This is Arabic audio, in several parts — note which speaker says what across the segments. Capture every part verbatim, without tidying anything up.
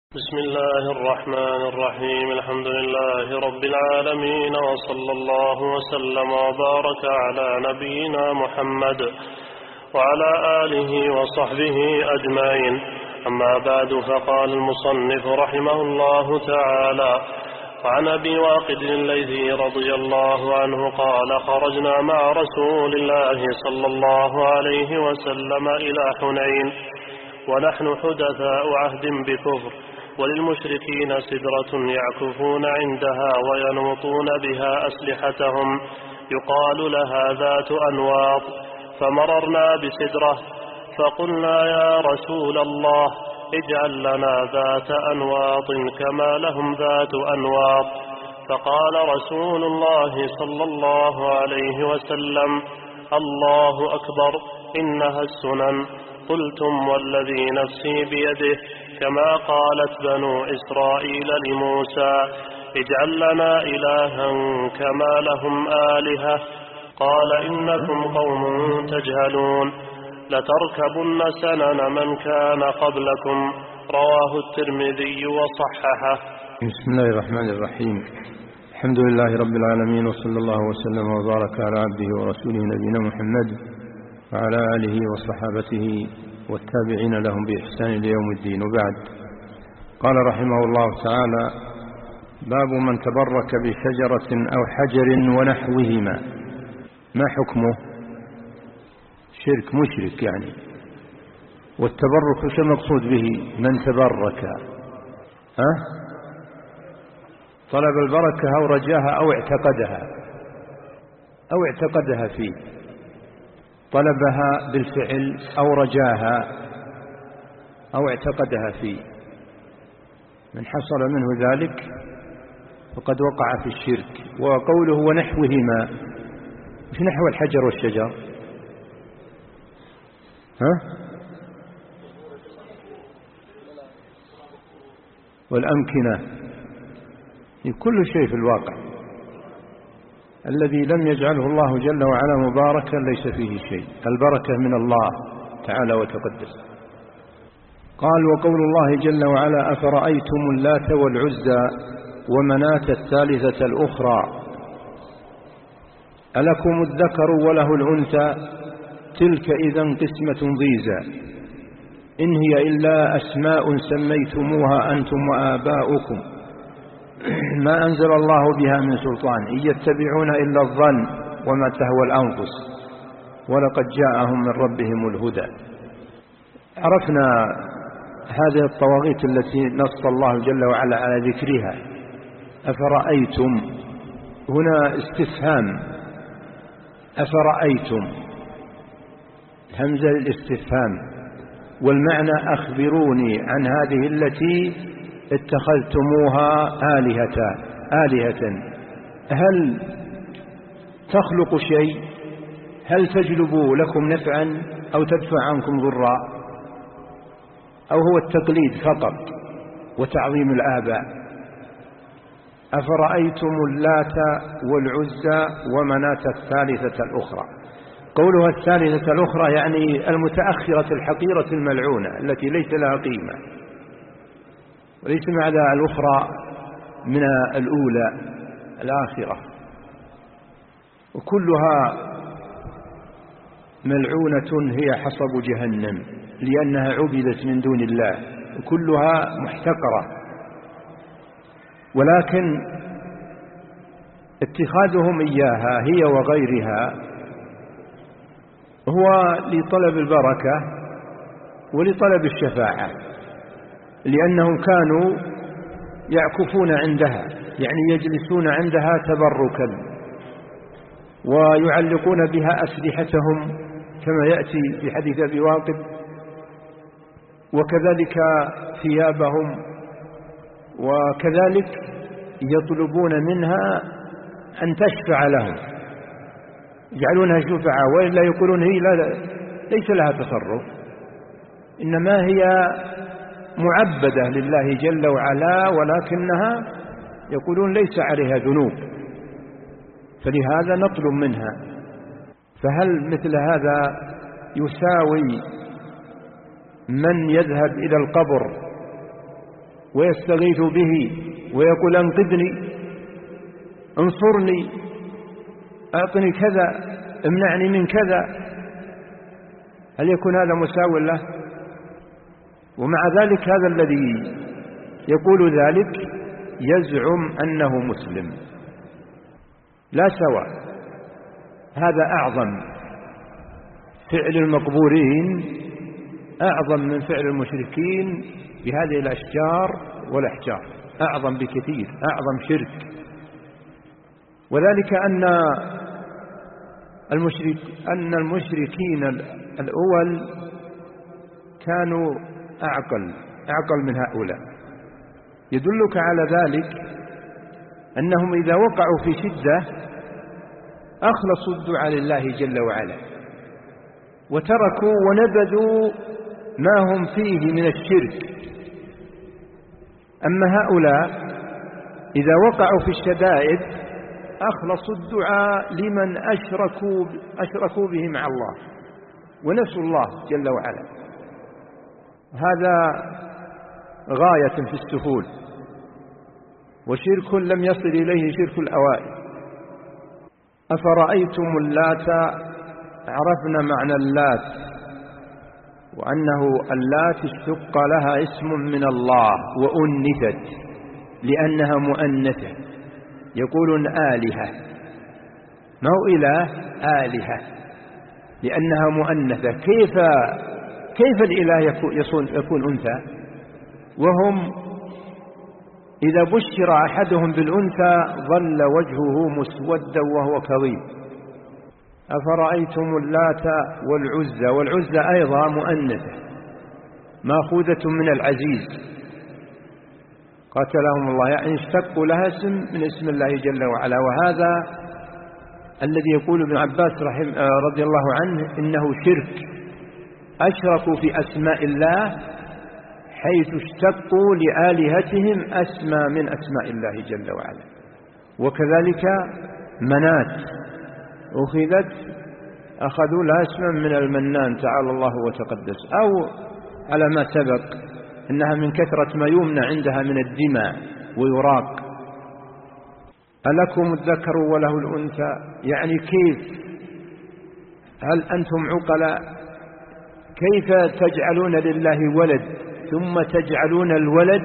Speaker 1: بسم الله الرحمن الرحيم. الحمد لله رب العالمين، وصلى الله وسلم وبارك على نبينا محمد وعلى آله وصحبه أجمعين. أما بعد، فقال المصنف رحمه الله تعالى: وعن أبي واقد الليثي رضي الله عنه قال: خرجنا مع رسول الله صلى الله عليه وسلم إلى حنين ونحن حدثاء عهد بكفر، وللمشركين سدرة يعكفون عندها وينوطون بها أسلحتهم يقال لها ذات أنواط، فمررنا بسدرة فقلنا: يا رسول الله، اجعل لنا ذات أنواط كما لهم ذات أنواط. فقال رسول الله صلى الله عليه وسلم: الله أكبر، إنها السنن. قلتم: والذي نفسي بيده، كما قالت بنو إسرائيل لموسى: اجعل لنا إلها كما لهم آلهة. قال: إنكم قوم تجهلون، لتركبن سنن من كان قبلكم. رواه الترمذي وصححه.
Speaker 2: بسم الله الرحمن الرحيم. الحمد لله رب العالمين، وصلى الله وسلم وبارك على عبده ورسوله نبينا محمد وعلى آله وصحابته والتابعين لهم بإحسان ليوم الدين، وبعد. قال رحمه الله تعالى: باب من تبرك بشجرة أو حجر ونحوهما. ما حكمه؟ شرك، مشرك يعني. والتبرك شو المقصود به؟ من تبرك، ها؟ طلب البركة أو رجاها أو اعتقدها أو اعتقدها فيه، طلبها بالفعل أو رجاها أو اعتقدها فيه. من حصل منه ذلك فقد وقع في الشرك. وقوله ونحوهما، مش نحو الحجر والشجر، ها؟ والأمكنة، كل شيء في الواقع الذي لم يجعله الله جل وعلا مباركا ليس فيه شيء. البركة من الله تعالى وتقدس. قال: وقول الله جل وعلا: أفرأيتم اللات والعزى ومناة الثالثة الأخرى ألكم الذكر وله الأنثى تلك إذن قسمة ضيزى إن هي إلا أسماء سميتموها أنتم وآباؤكم ما أنزل الله بها من سلطان إن يتبعون إلا الظن وما تهوى الأنفس ولقد جاءهم من ربهم الهدى. عرفنا هذه الطواغيت التي نص الله جل وعلا على ذكرها. أفرأيتم هنا استفهام، أفرأيتم همزة الاستفهام، والمعنى أخبروني عن هذه التي اتخذتموها آلهة آلهة هل تخلق شيء؟ هل تجلب لكم نفعا أو تدفع عنكم ضرا؟ أو هو التقليد فقط وتعظيم الآباء؟ أفرأيتم اللات والعزى ومناة الثالثة الأخرى. قولها الثالثة الأخرى يعني المتأخرة الحقيرة الملعونة التي ليس لها قيمة، وليس معنى الأخرى من الأولى الآخرة، وكلها ملعونة هي حصب جهنم لأنها عبدت من دون الله، وكلها محتقرة. ولكن اتخاذهم إياها هي وغيرها هو لطلب البركة ولطلب الشفاعة، لأنهم كانوا يعكفون عندها، يعني يجلسون عندها تبركا، ويعلقون بها أسلحتهم كما يأتي في حديث أبي واقد، وكذلك ثيابهم، وكذلك يطلبون منها أن تشفع لهم، يجعلونها شفعاء، وإلا يقولون هي لا ليس لها تصرف، إنما هي معبدة لله جل وعلا، ولكنها يقولون ليس عليها ذنوب، فلهذا نطلب منها. فهل مثل هذا يساوي من يذهب إلى القبر ويستغيث به ويقول انقذني، انصرني، أعطني كذا، امنعني من كذا، هل يكون هذا مساو له؟ ومع ذلك هذا الذي يقول ذلك يزعم أنه مسلم. لا سواء، هذا أعظم، فعل المقبورين أعظم من فعل المشركين بهذه الأشجار والأحجار، أعظم بكثير، أعظم شرك. وذلك أن المشرك أن المشركين الأول كانوا أعقل أعقل من هؤلاء. يدلك على ذلك أنهم إذا وقعوا في شدة أخلصوا الدعاء لله جل وعلا وتركوا ونبذوا ما هم فيه من الشرك. أما هؤلاء إذا وقعوا في الشدائد أخلصوا الدعاء لمن أشركوا, أشركوا به مع الله ونسوا الله جل وعلا. هذا غاية في السفول، وشرك لم يصل إليه شرك الأوائل. أفرأيتم اللات، عرفنا معنى اللات وأنه اللات اشتق لها اسم من الله وأنثت لأنها مؤنثة، يقولون آلهة، ما هو إله، آلهة، لأنها مؤنثة. كيف كيف الإله يكون, يكون أنثى؟ وهم إذا بشر أحدهم بالأنثى ظل وجهه مسودا وهو كظيم. أفرأيتم اللات والعزى، والعزى أيضا مؤنثة مأخوذة من العزيز قاتلهم الله، يعني اشتقوا لها اسم من اسم الله جل وعلا. وهذا الذي يقول ابن عباس رحمه رضي الله عنه إنه شرك، أشركوا في أسماء الله حيث اشتقوا لآلهتهم أسمى من أسماء الله جل وعلا. وكذلك منات أخذت أخذوا لها اسما من المنان تعالى الله وتقدس، أو على ما سبق إنها من كثرة ما يمنع عندها من الدماء ويراق. ألكم الذكر وله الأنثى، يعني كيف؟ هل أنتم عقلاء؟ كيف تجعلون لله ولد ثم تجعلون الولد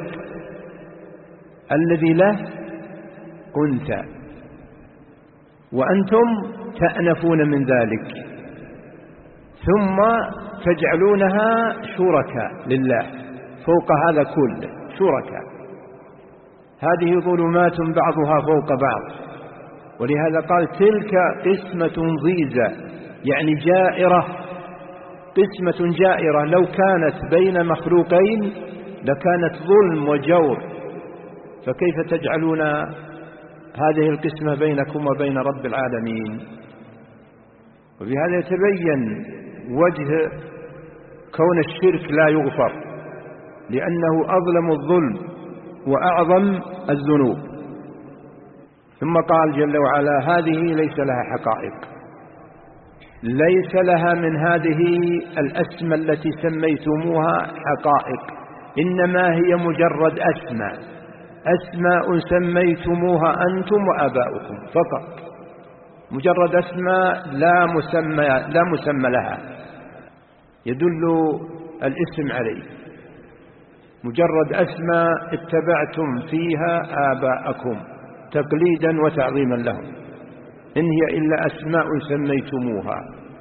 Speaker 2: الذي له أنثى وأنتم تأنفون من ذلك، ثم تجعلونها شركاء لله فوق هذا كله، شركاء. هذه ظلمات بعضها فوق بعض. ولهذا قال تلك قسمة ضيزى، يعني جائرة، قسمة جائرة، لو كانت بين مخلوقين لكانت ظلم وجور، فكيف تجعلون هذه القسمة بينكم وبين رب العالمين؟ وبهذا يتبين وجه كون الشرك لا يغفر، لأنه أظلم الظلم وأعظم الذنوب. ثم قال جل وعلا هذه ليس لها حقائق، ليس لها من هذه الأسماء التي سميتموها حقائق، إنما هي مجرد أسماء، أسماء سميتموها أنتم وآباؤكم فقط، مجرد أسماء لا مسمى, لا مسمى لها يدل الاسم عليه، مجرد أسماء اتبعتم فيها آباءكم تقليدا وتعظيما لهم، إن هي إلا أسماء سميتموها،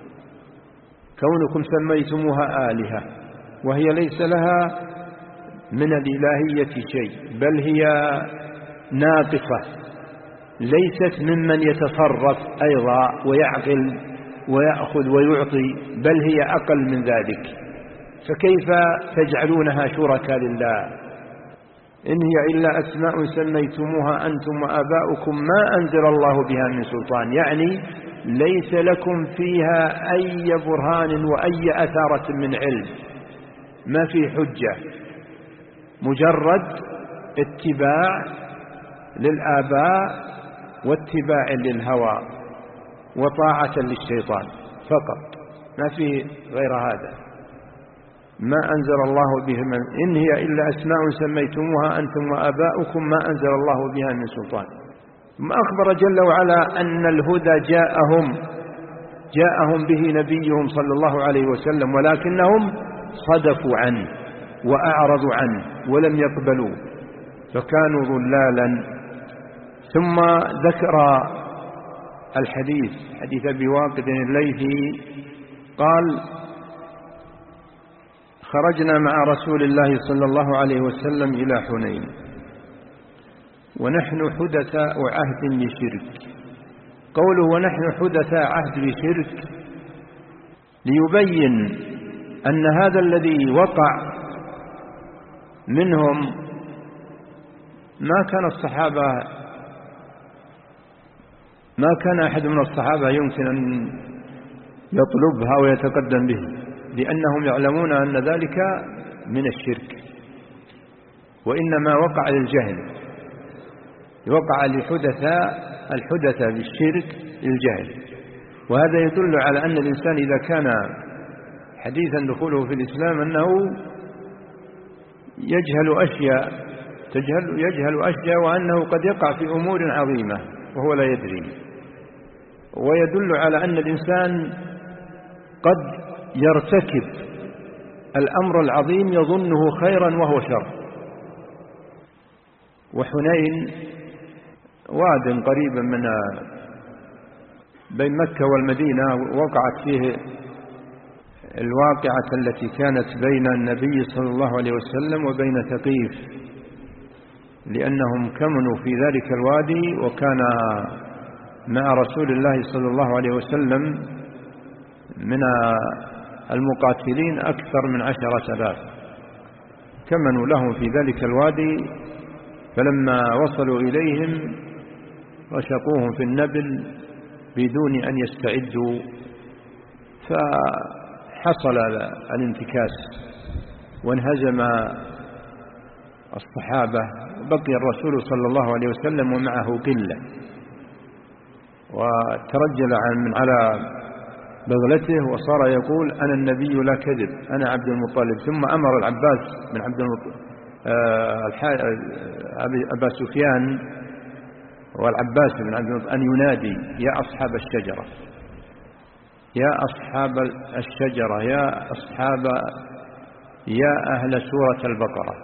Speaker 2: كونكم سميتموها آلهة وهي ليس لها من الإلهية شيء، بل هي ناقصة، ليست ممن يتصرف أيضا ويعقل ويأخذ ويعطي، بل هي أقل من ذلك، فكيف تجعلونها شركاء لله؟ إن هي إلا أسماء سميتموها أنتم وآباؤكم ما أنزل الله بها من سلطان، يعني ليس لكم فيها أي برهان وأي أثارة من علم، ما في حجة، مجرد اتباع للآباء واتباع للهوى وطاعة للشيطان فقط، ما في غير هذا. ما أنزل الله بها من إن هي إلا أسماء سميتموها أنتم وآباؤكم ما أنزل الله بها من سلطان. ثم أخبر جل وعلا أن الهدى جاءهم جاءهم به نبيهم صلى الله عليه وسلم، ولكنهم صدفوا عنه وأعرضوا عنه ولم يقبلوا فكانوا ضلالا. ثم ذكر الحديث حديث أبي واقد الليثي قال: خرجنا مع رسول الله صلى الله عليه وسلم إلى حنين ونحن حدثاء عهد بشرك. قوله ونحن حدثاء عهد بشرك ليبين أن هذا الذي وقع منهم ما كان الصحابة ما كان أحد من الصحابة يمكن أن يطلبها ويتقدم به، لأنهم يعلمون أن ذلك من الشرك، وإنما وقع للجهل، وقع لحدثاء الحدث بالشرك للجهل. وهذا يدل على أن الإنسان إذا كان حديثا دخوله في الإسلام أنه يجهل أشياء تجهل يجهل أشياء وأنه قد يقع في أمور عظيمة وهو لا يدري. ويدل على أن الإنسان قد يرتكب الأمر العظيم يظنه خيرا وهو شر. وحنين واد قريبا من بين مكة والمدينة وقعت فيه الواقعة التي كانت بين النبي صلى الله عليه وسلم وبين ثقيف، لأنهم كمنوا في ذلك الوادي وكان مع رسول الله صلى الله عليه وسلم من المقاتلين أكثر من عشرة آلاف، كمنوا لهم في ذلك الوادي، فلما وصلوا إليهم رشقوهم في النبل بدون أن يستعدوا، فحصل الانتكاس وانهزم الصحابة، بقي الرسول صلى الله عليه وسلم ومعه قلة، وترجل من على بغلته وصار يقول أنا النبي لا كذب أنا عبد المطلب. ثم أمر العباس بن عبد المطلب أبا سفيان والعباس بن عبد المطلب أن ينادي يا أصحاب الشجرة يا أصحاب الشجرة يا أصحاب يا أهل سورة البقرة.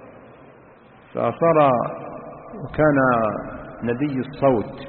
Speaker 2: فصار وكان ندي الصوت،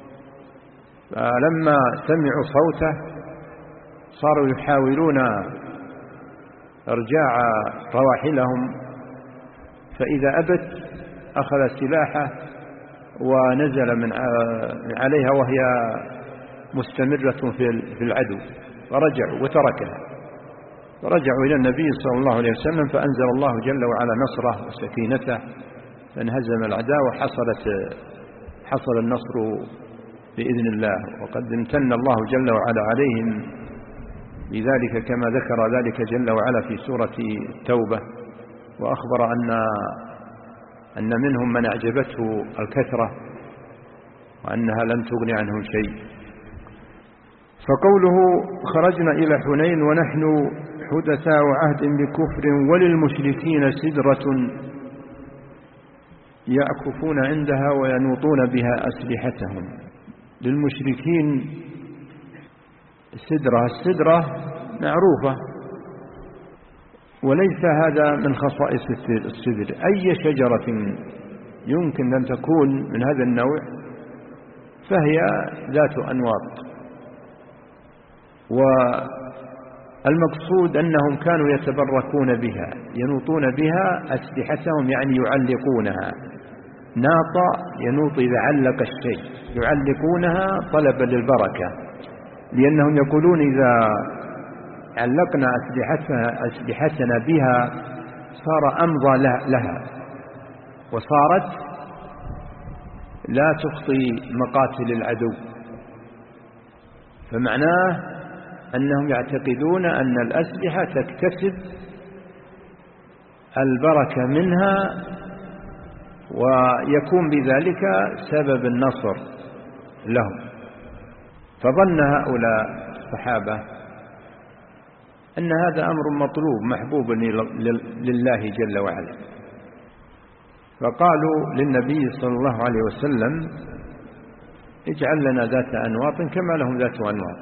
Speaker 2: فلما سمعوا صوته صاروا يحاولون إرجاع رواحلهم، فإذا أبت أخذ سلاحه ونزل من عليها وهي مستمرة في العدو، فرجعوا وتركها، فرجعوا إلى النبي صلى الله عليه وسلم، فأنزل الله جل وعلا نصره وسكينته، فانهزم الأعداء وحصلت حصل النصر بإذن الله. وقد امتن الله جل وعلا عليهم بذلك كما ذكر ذلك جل وعلا في سورة التوبة، وأخبر أن أن منهم من أعجبته الكثرة وأنها لم تغن عنهم شيء. فقوله خرجنا إلى حنين ونحن حدثاء عهد بكفر وللمشركين سدرة يعكفون عندها وينوطون بها أسلحتهم. للمشركين سدرة، السدرة معروفة، وليس هذا من خصائص السدر. أي شجرة يمكن أن تكون من هذا النوع فهي ذات أنواط، والمقصود أنهم كانوا يتبركون بها ينوطون بها أسلحتهم، يعني يعلقونها. ناط ينوط إذا علق الشيء، يعلقونها طلبا للبركة، لأنهم يقولون إذا علقنا أسلحتنا, أسلحتنا بها صار أمضى لها وصارت لا تخطي مقاتل العدو. فمعناه أنهم يعتقدون أن الأسلحة تكتسب البركة منها ويكون بذلك سبب النصر لهم. فظن هؤلاء الصحابة أن هذا أمر مطلوب محبوب لله جل وعلا. فقالوا للنبي صلى الله عليه وسلم اجعل لنا ذات أنواط كما لهم ذات أنواط.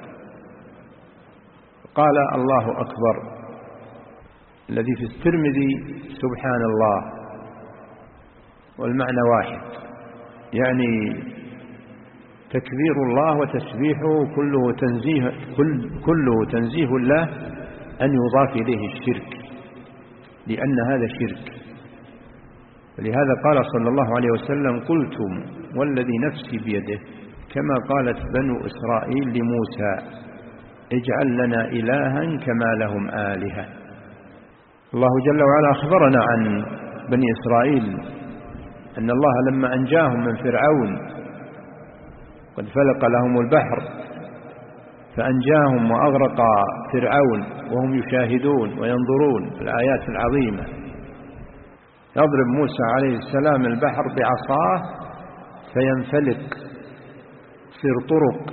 Speaker 2: قال الله أكبر الذي في الترمذي سبحان الله، والمعنى واحد، يعني تكبير الله وتسبيحه كله تنزيه, كل كله تنزيه الله أن يضاف إليه الشرك، لأن هذا شرك. ولهذا قال صلى الله عليه وسلم قلتم والذي نفسي بيده كما قالت بنو إسرائيل لموسى اجعل لنا إلها كما لهم آلهة. الله جل وعلا أخبرنا عن بني إسرائيل أن الله لما أنجاهم من فرعون قد فلق لهم البحر فأنجاهم وأغرق فرعون وهم يشاهدون وينظرون في الآيات العظيمة. يضرب موسى عليه السلام البحر بعصاه فينفلق تصير طرق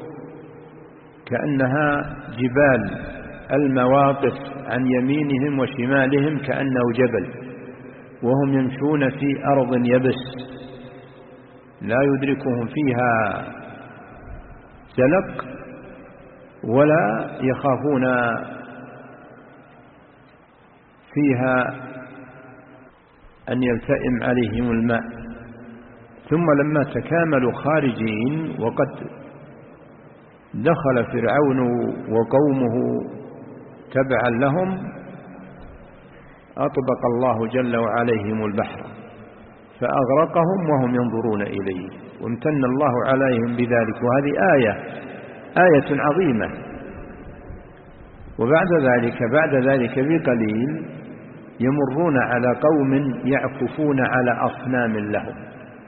Speaker 2: كأنها جبال، المواقف عن يمينهم وشمالهم كأنه جبل، وهم يمشون في أرض يبس لا يدركهم فيها زلق ولا يخافون فيها أن يلتئم عليهم الماء. ثم لما تكاملوا خارجين وقد دخل فرعون وقومه تبعا لهم أطبق الله جل وعليهم البحر فأغرقهم وهم ينظرون إليه، وامتن الله عليهم بذلك. وهذه آية آية عظيمة. وبعد ذلك بعد ذلك بقليل يمرون على قوم يعكفون على أصنام لهم،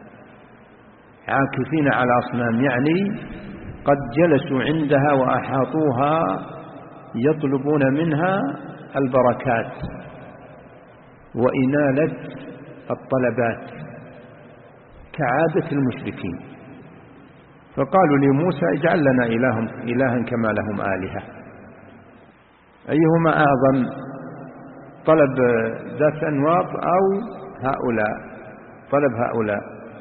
Speaker 2: عاكفين على أصنام يعني قد جلسوا عندها وأحاطوها يطلبون منها البركات وإنالة الطلبات كعادة المشركين. فقالوا لموسى اجعل لنا إلها كما لهم آلهة. أيهما أعظم، طلب ذات أنواط أو هؤلاء؟ طلب هؤلاء.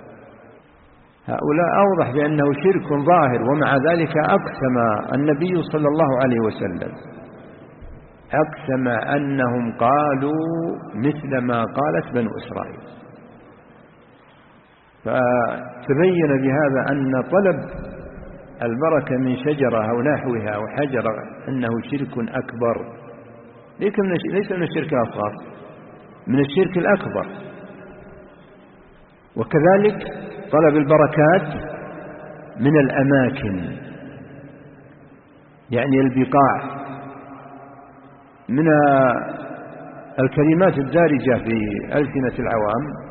Speaker 2: هؤلاء أوضح بأنه شرك ظاهر، ومع ذلك أقسم النبي صلى الله عليه وسلم أقسم أنهم قالوا مثل ما قالت بنو إسرائيل. فتبين بهذا أن طلب البركة من شجرة أو نحوها أو حجرة أنه شرك أكبر، ليس من الشرك الأصغر، من الشرك الأكبر. وكذلك طلب البركات من الأماكن، يعني البقاع، من الكلمات الدارجة في ألسنة العوام،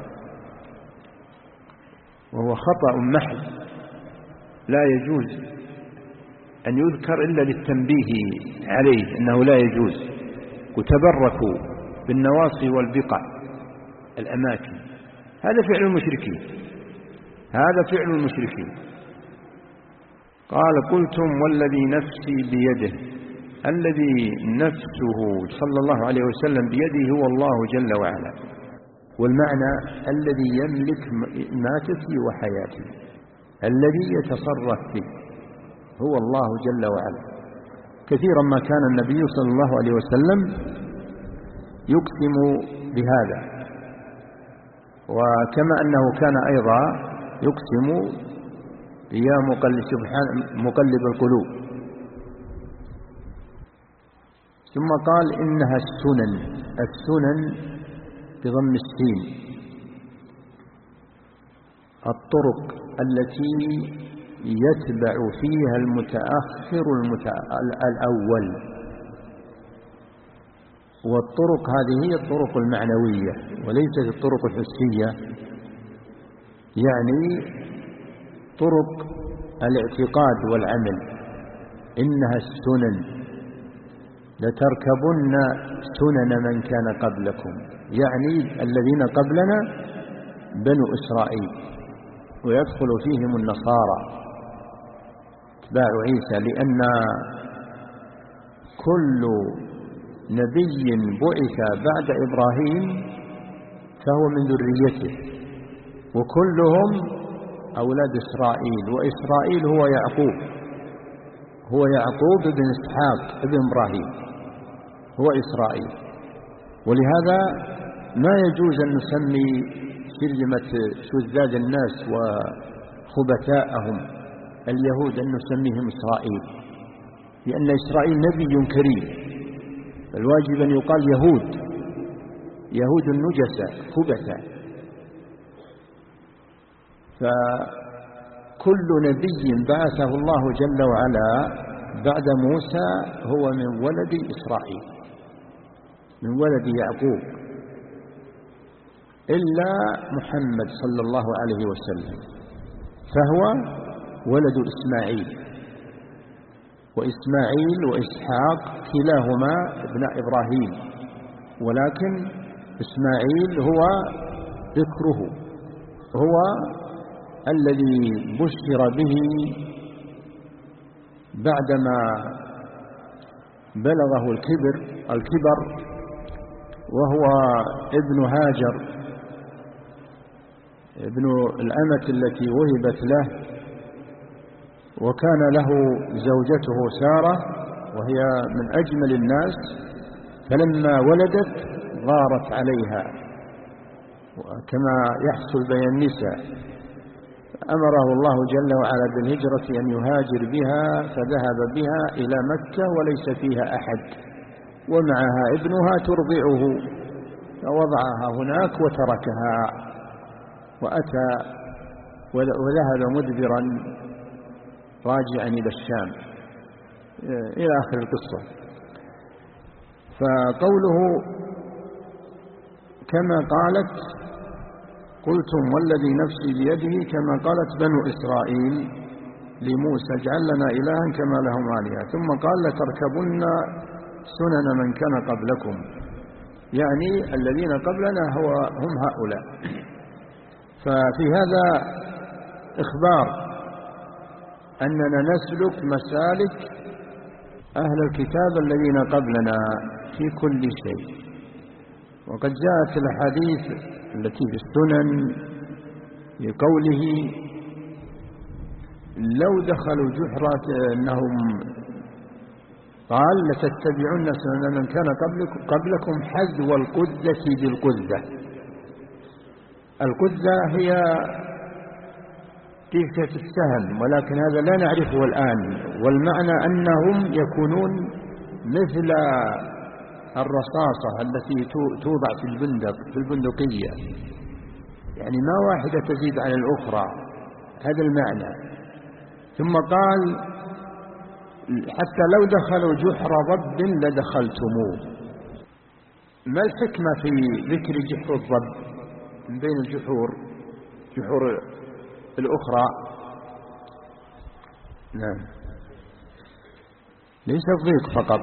Speaker 2: وهو خطأ محض لا يجوز أن يذكر إلا للتنبيه عليه أنه لا يجوز. وتبركوا بالنواصي والبقع الأماكن، هذا فعل المشركين، هذا فعل المشركين. قال قلتم والذي نفسي بيده، الذي نفسه صلى الله عليه وسلم بيده هو الله جل وعلا، والمعنى الذي يملك ماتتي وحياتي، الذي يتصرف فيه هو الله جل وعلا. كثيرا ما كان النبي صلى الله عليه وسلم يقسم بهذا، وكما أنه كان أيضا يقسم يا مقلب سبحان مقلب القلوب. ثم قال إنها السنن، السنن بضم السين، الطرق التي يتبع فيها المتأخر الأول. والطرق هذه هي الطرق المعنوية وليست الطرق الحسية، يعني طرق الاعتقاد والعمل. إنها السنن لتركبن سنن من كان قبلكم، يعني الذين قبلنا بنو إسرائيل، ويدخل فيهم النصارى اتباع عيسى، لأن كل نبي بعث بعد إبراهيم فهو من ذريته، وكلهم أولاد إسرائيل، وإسرائيل هو يعقوب، هو يعقوب بن إسحاق بن إبراهيم، هو إسرائيل. ولهذا ما يجوز أن نسمي كلمة شذاذ الناس وخبثاءهم اليهود أن نسميهم إسرائيل، لأن إسرائيل نبي كريم، الواجب أن يقال يهود، يهود النجسة خبثاء. فكل نبي بعثه الله جل وعلا بعد موسى هو من ولد إسرائيل، من ولد يعقوب، إلا محمد صلى الله عليه وسلم فهو ولد إسماعيل، وإسماعيل وإسحاق كلاهما ابن إبراهيم، ولكن إسماعيل هو ذكره، هو الذي بشر به بعدما بلغه الكبر الكبر وهو ابن هاجر ابن الأمة التي وهبت له، وكان له زوجته سارة وهي من أجمل الناس، فلما ولدت غارت عليها كما يحصل بين النساء، أمره الله جل وعلا بالهجرة أن يهاجر بها، فذهب بها إلى مكة وليس فيها أحد، ومعها ابنها ترضعه، فوضعها هناك وتركها وأتى وذهب مدبرا راجعا إلى الشام إلى آخر القصة. فقوله كما قالت قلتم والذي نفسي بيده كما قالت بنو إسرائيل لموسى اجعل لنا إلها كما لهم آلهة، ثم قال لتركبن سنن من كان قبلكم، يعني الذين قبلنا هو هم هؤلاء. ففي هذا إخبار أننا نسلك مسالك أهل الكتاب الذين قبلنا في كل شيء. وقد جاءت الحديث التي في السنن لقوله لو دخلوا جحرة أنهم قال لتتبعون سنن من كان قبلكم حذو القذة بالقذة. القذة هي تلك السهم، ولكن هذا لا نعرفه الآن، والمعنى أنهم يكونون مثل الرصاصة التي توضع في البندق في البندقية، يعني ما واحدة تزيد على الأخرى، هذا المعنى. ثم قال حتى لو دخلوا جحر ضب لدخلتموه. ما الحكمة في ذكر جحر الضب من بين الجحور جحور الأخرى؟ نعم، ليس الضيق فقط،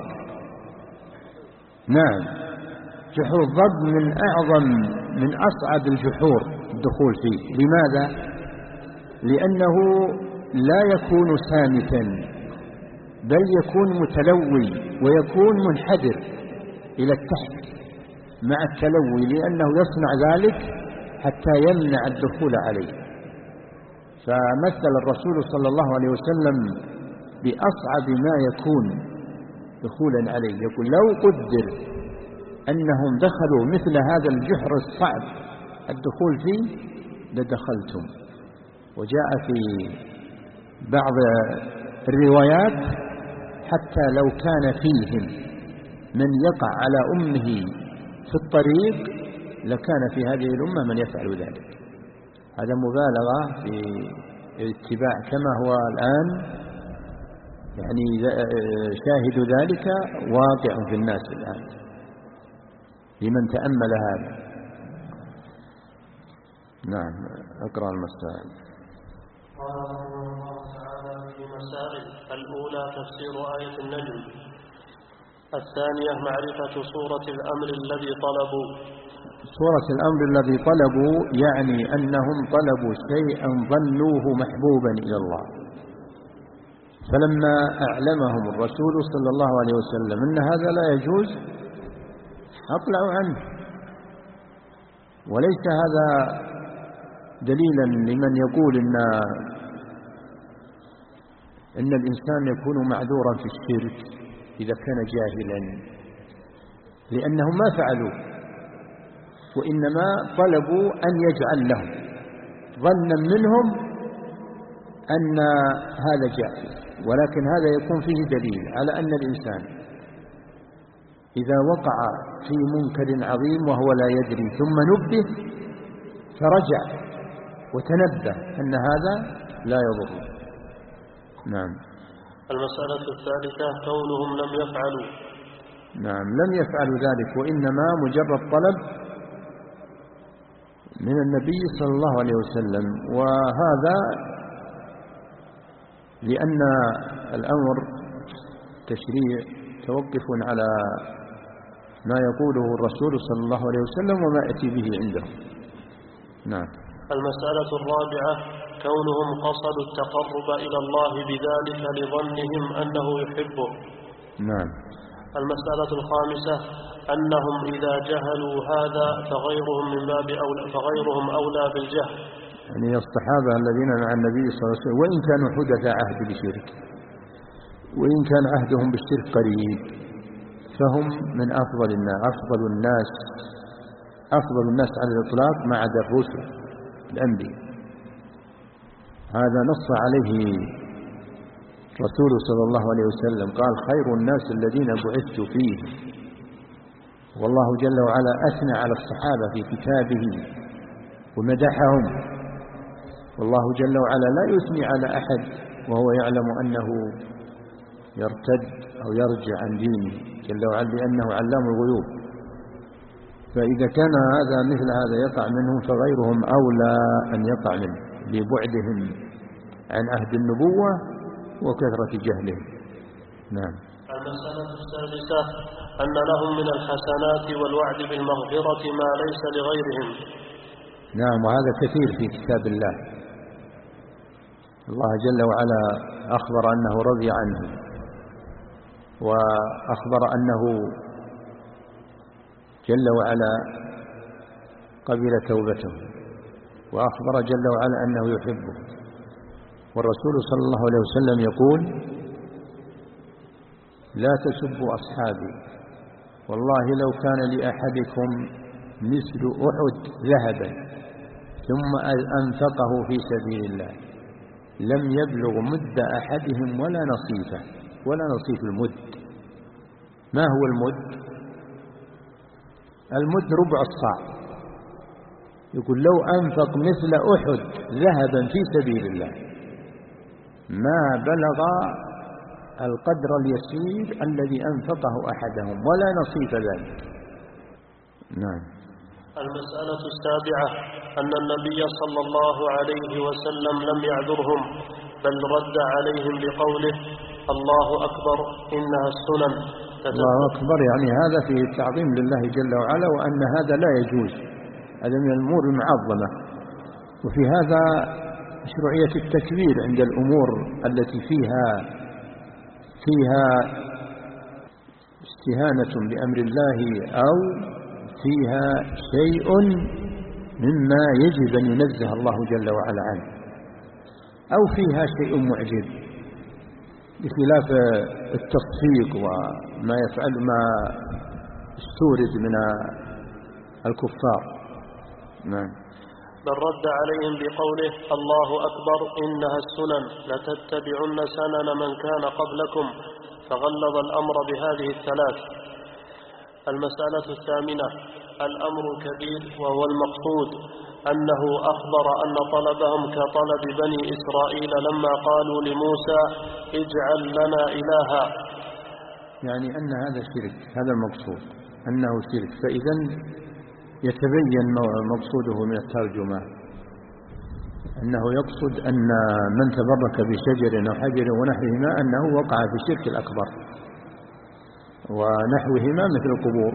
Speaker 2: نعم، جحر الضب من أعظم من أصعب الجحور الدخول فيه. لماذا؟ لأنه لا يكون سامتا، بل يكون متلوي ويكون منحدر إلى التحت مع التلوي، لأنه يصنع ذلك حتى يمنع الدخول عليه. فمثل الرسول صلى الله عليه وسلم بأصعب ما يكون دخولا عليه، يقول لو قدر أنهم دخلوا مثل هذا الجحر الصعب الدخول فيه لدخلتم. وجاء في بعض الروايات حتى لو كان فيهم من يقع على أمه في الطريق لكان في هذه الأمة من يفعل ذلك. هذا مبالغة في الاتباع كما هو الآن، يعني شاهد ذلك واقع في الناس الآن لمن تأمل هذا. نعم، أقرأ المسائل.
Speaker 1: قال الله تعالى في مسائل: الأولى تفسير آية النجم، الثانية معرفة صورة الأمر الذي طلبوا.
Speaker 2: صورة الأمر الذي طلبوا يعني أنهم طلبوا شيئا ظنوه محبوبا إلى الله، فلما أعلمهم الرسول صلى الله عليه وسلم أن هذا لا يجوز أطلعوا عنه. وليس هذا دليلا لمن يقول إن إن الإنسان يكون معذورا في الشرك إذا كان جاهلا، لأنهم ما فعلوا، وإنما طلبوا أن يجعل لهم ظنا منهم أن هذا جائز. ولكن هذا يكون فيه دليل على أن الإنسان إذا وقع في منكر عظيم وهو لا يدري ثم نبه فرجع وتنبه أن هذا لا يضر. نعم.
Speaker 1: المسألة الثالثة كونهم لم يفعلوا.
Speaker 2: نعم، لم يفعلوا ذلك، وإنما مجرد طلب من النبي صلى الله عليه وسلم. وهذا لأن الأمر تشريع توقف على ما يقوله الرسول صلى الله عليه وسلم وما يأتي به عنده. نعم.
Speaker 1: المسألة الرابعة كونهم قصدوا التقرب إلى الله بذلك لظنهم أنه يحبه.
Speaker 2: نعم.
Speaker 1: المسألة الخامسة أنهم إذا جهلوا هذا فغيرهم من باب أولى فغيرهم أولى بالجهل.
Speaker 2: يعني الصحابة الذين مع النبي صلى الله عليه وسلم وإن كانوا حدث عهد بشرك وإن كان عهدهم بالشرك قريب فهم من أفضل الناس أفضل الناس أفضل الناس على الإطلاق ما عدا الرسل الأنبياء. هذا نص عليه رسول صلى الله عليه وسلم، قال خير الناس الذين بعثت فيه. والله جل وعلا أثنى على الصحابة في كتابه ومدحهم، والله جل وعلا لا يثني على أحد وهو يعلم أنه يرتد أو يرجع عن دينه جل وعلا لأنه علام الغيوب. فإذا كان هذا مثل هذا يقع منهم فغيرهم أولى أن يقع منه لبعدهم عن عهد النبوة وكثرة جهلهم. نعم.
Speaker 1: المسألة السادسة أن لهم من الحسنات والوعد بالمغفرة ما ليس لغيرهم.
Speaker 2: نعم، وهذا كثير في كتاب الله. الله جل وعلا أخبر أنه رضي عنه، وأخبر أنه جل وعلا قبل توبته، وأخبر جل وعلا أنه يحبه. والرسول صلى الله عليه وسلم يقول لا تسبوا أصحابي، والله لو كان لأحدكم مثل أحد ذهبا ثم أنفقه في سبيل الله لم يبلغ مد أحدهم ولا نصيفه ولا نصيف المد. ما هو المد؟ المد ربع الصاع. يقول لو أنفق مثل أحد ذهبا في سبيل الله ما بلغ القدر اليسير الذي أنفقه أحدهم ولا نصيف ذلك. نعم.
Speaker 1: المسألة السابعة أن النبي صلى الله عليه وسلم لم يعذرهم بل رد عليهم بقوله الله أكبر إنها السنن.
Speaker 2: الله أكبر يعني هذا فيه تعظيم لله جل وعلا، وأن هذا لا يجوز، هذا من الأمور المعظمة. وفي هذا مشروعية التكبير عند الأمور التي فيها فيها استهانة بأمر الله أو فيها شيء مما يجب أن ينزه الله جل وعلا عنه، أو فيها شيء معجب بخلاف التصفيق وما يفعل ما استورد من الكفار. نعم.
Speaker 1: بل رد عليهم بقوله الله أكبر إنها السنن لتتبعن سنن من كان قبلكم، فغلظ الأمر بهذه الثلاث. المسألة الثامنة الأمر الكبير، وهو المقصود أنه أخبر أن طلبهم كطلب بني إسرائيل لما قالوا لموسى اجعل لنا إلها،
Speaker 2: يعني أن هذا شرك، هذا المقصود أنه شرك. فإذا يتبين مقصوده من الترجمة أنه يقصد أن من تبرك بشجر أو حجر ونحوهما أنه وقع في الشرك الأكبر ونحوهما مثل القبور.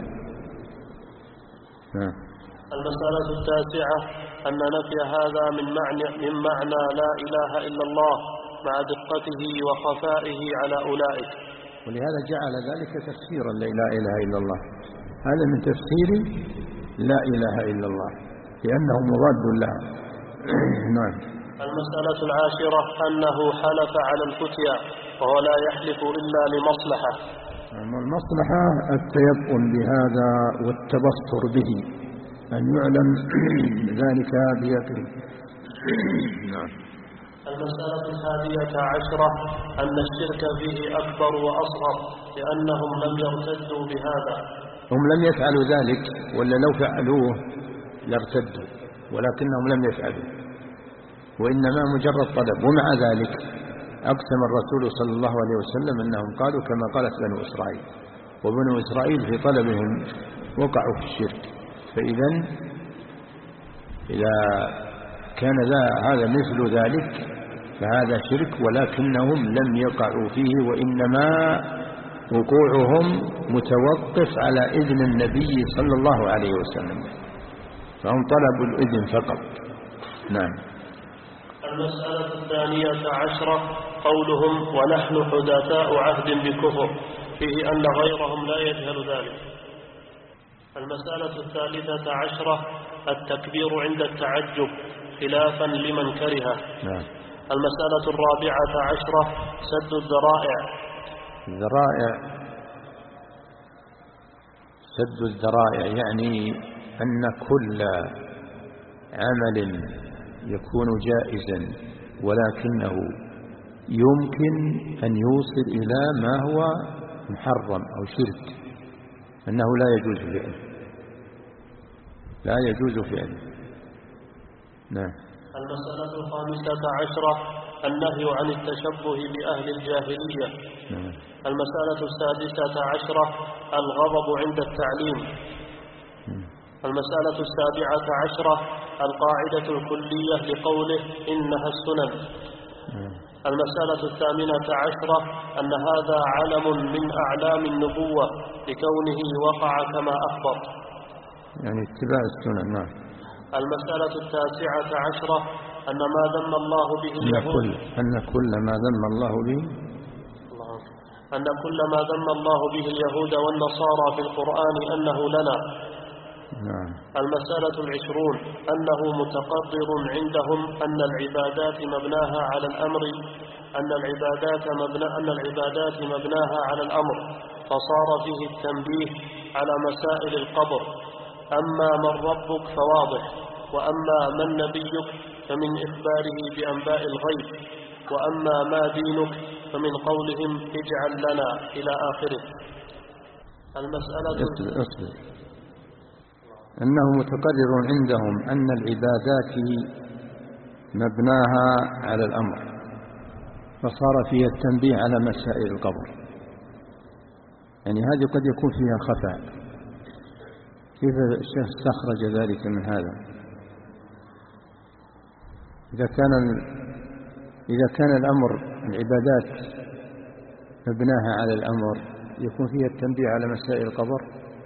Speaker 1: المسألة التاسعة أن نفي هذا من معنى, من معنى لا إله إلا الله مع دقته وخفائه على أولئك،
Speaker 2: ولهذا جعل ذلك تفسيرا لا إله إلا الله. هذا من تفسير لا إله إلا الله لأنه مضاد لها. نعم.
Speaker 1: المسألة العاشرة أنه حلف على الفتيا وهو لا يحلف إلا لمصلحة.
Speaker 2: المصلحة التيقن بهذا والتبصر به، أن يعلم ذلك بيقين. نعم.
Speaker 1: المسألة الحادية عشرة أن الشرك فيه أكبر وأصغر لأنهم لم يرتدوا بهذا.
Speaker 2: هم لم يفعلوا ذلك، ولا لو فعلوه لارتدوا، ولكنهم لم يفعلوا، وإنما مجرد طلب. ومع ذلك أقسم الرسول صلى الله عليه وسلم أنهم قالوا كما قالت بنو إسرائيل، وبنو إسرائيل في طلبهم وقعوا في الشرك. فإذا إذا كان هذا مثل ذلك فهذا شرك، ولكنهم لم يقعوا فيه، وإنما وقوعهم متوقف على إذن النبي صلى الله عليه وسلم، فهم طلبوا الإذن فقط. نعم.
Speaker 1: المسألة الثانية عشرة قولهم ونحن حدثاء عهد بكفر، فيه أن غيرهم لا يجهل ذلك. المسألة الثالثة عشرة التكبير عند التعجب خلافا لمن كرهه.
Speaker 2: نعم.
Speaker 1: المسألة الرابعة عشرة سد الذرائع.
Speaker 2: الذرائع سد الذرائع يعني أن كل عمل يكون جائزا ولكنه يمكن أن يوصل إلى ما هو محرم أو شرك، أنه لا يجوز فعله، لا يجوز فعله. نعم.
Speaker 1: المسألة الخامسة عشرة النهي عن التشبه بأهل الجاهلية.
Speaker 2: نعم.
Speaker 1: المسألة السادسة عشرة الغضب عند التعليم.
Speaker 2: نعم.
Speaker 1: المسألة السابعة عشرة القاعدة الكلية لقوله إنها السنن.
Speaker 2: نعم.
Speaker 1: المسألة الثامنة عشرة أن هذا علم من أعلام النبوة لكونه وقع كما أخبر،
Speaker 2: يعني اتباع السنن. نعم.
Speaker 1: المسألة التاسعة عشرة أن ما ذم الله به اليهود
Speaker 2: أن كل ما ذم الله به
Speaker 1: أن كل ما ذم الله به اليهود والنصارى في القرآن أنه لنا.
Speaker 2: نعم.
Speaker 1: المسألة العشرون أنه متقرر عندهم أن العبادات مبناها على الأمر أن العبادات مبنى أن العبادات مبناها على الأمر، فصار فيه التنبيه على مسائل القبر. أما من ربك فواضح، وأما من نبيك فمن إخباره بأنباء الغيب، وأما ما دينك فمن قولهم اجعل لنا إلى آخره. المسألة
Speaker 2: أصبر أصبر. أنه متقرر عندهم أن العبادات مبناها على الأمر، فصار فيها التنبيه على مسائل القبر. يعني هذه قد يكون فيها خفاء. كيف الشيخ استخرج ذلك من هذا؟ إذا كان إذا كان الأمر العبادات مبناها على الأمر يكون فيها التنبيه على مسائل القبر.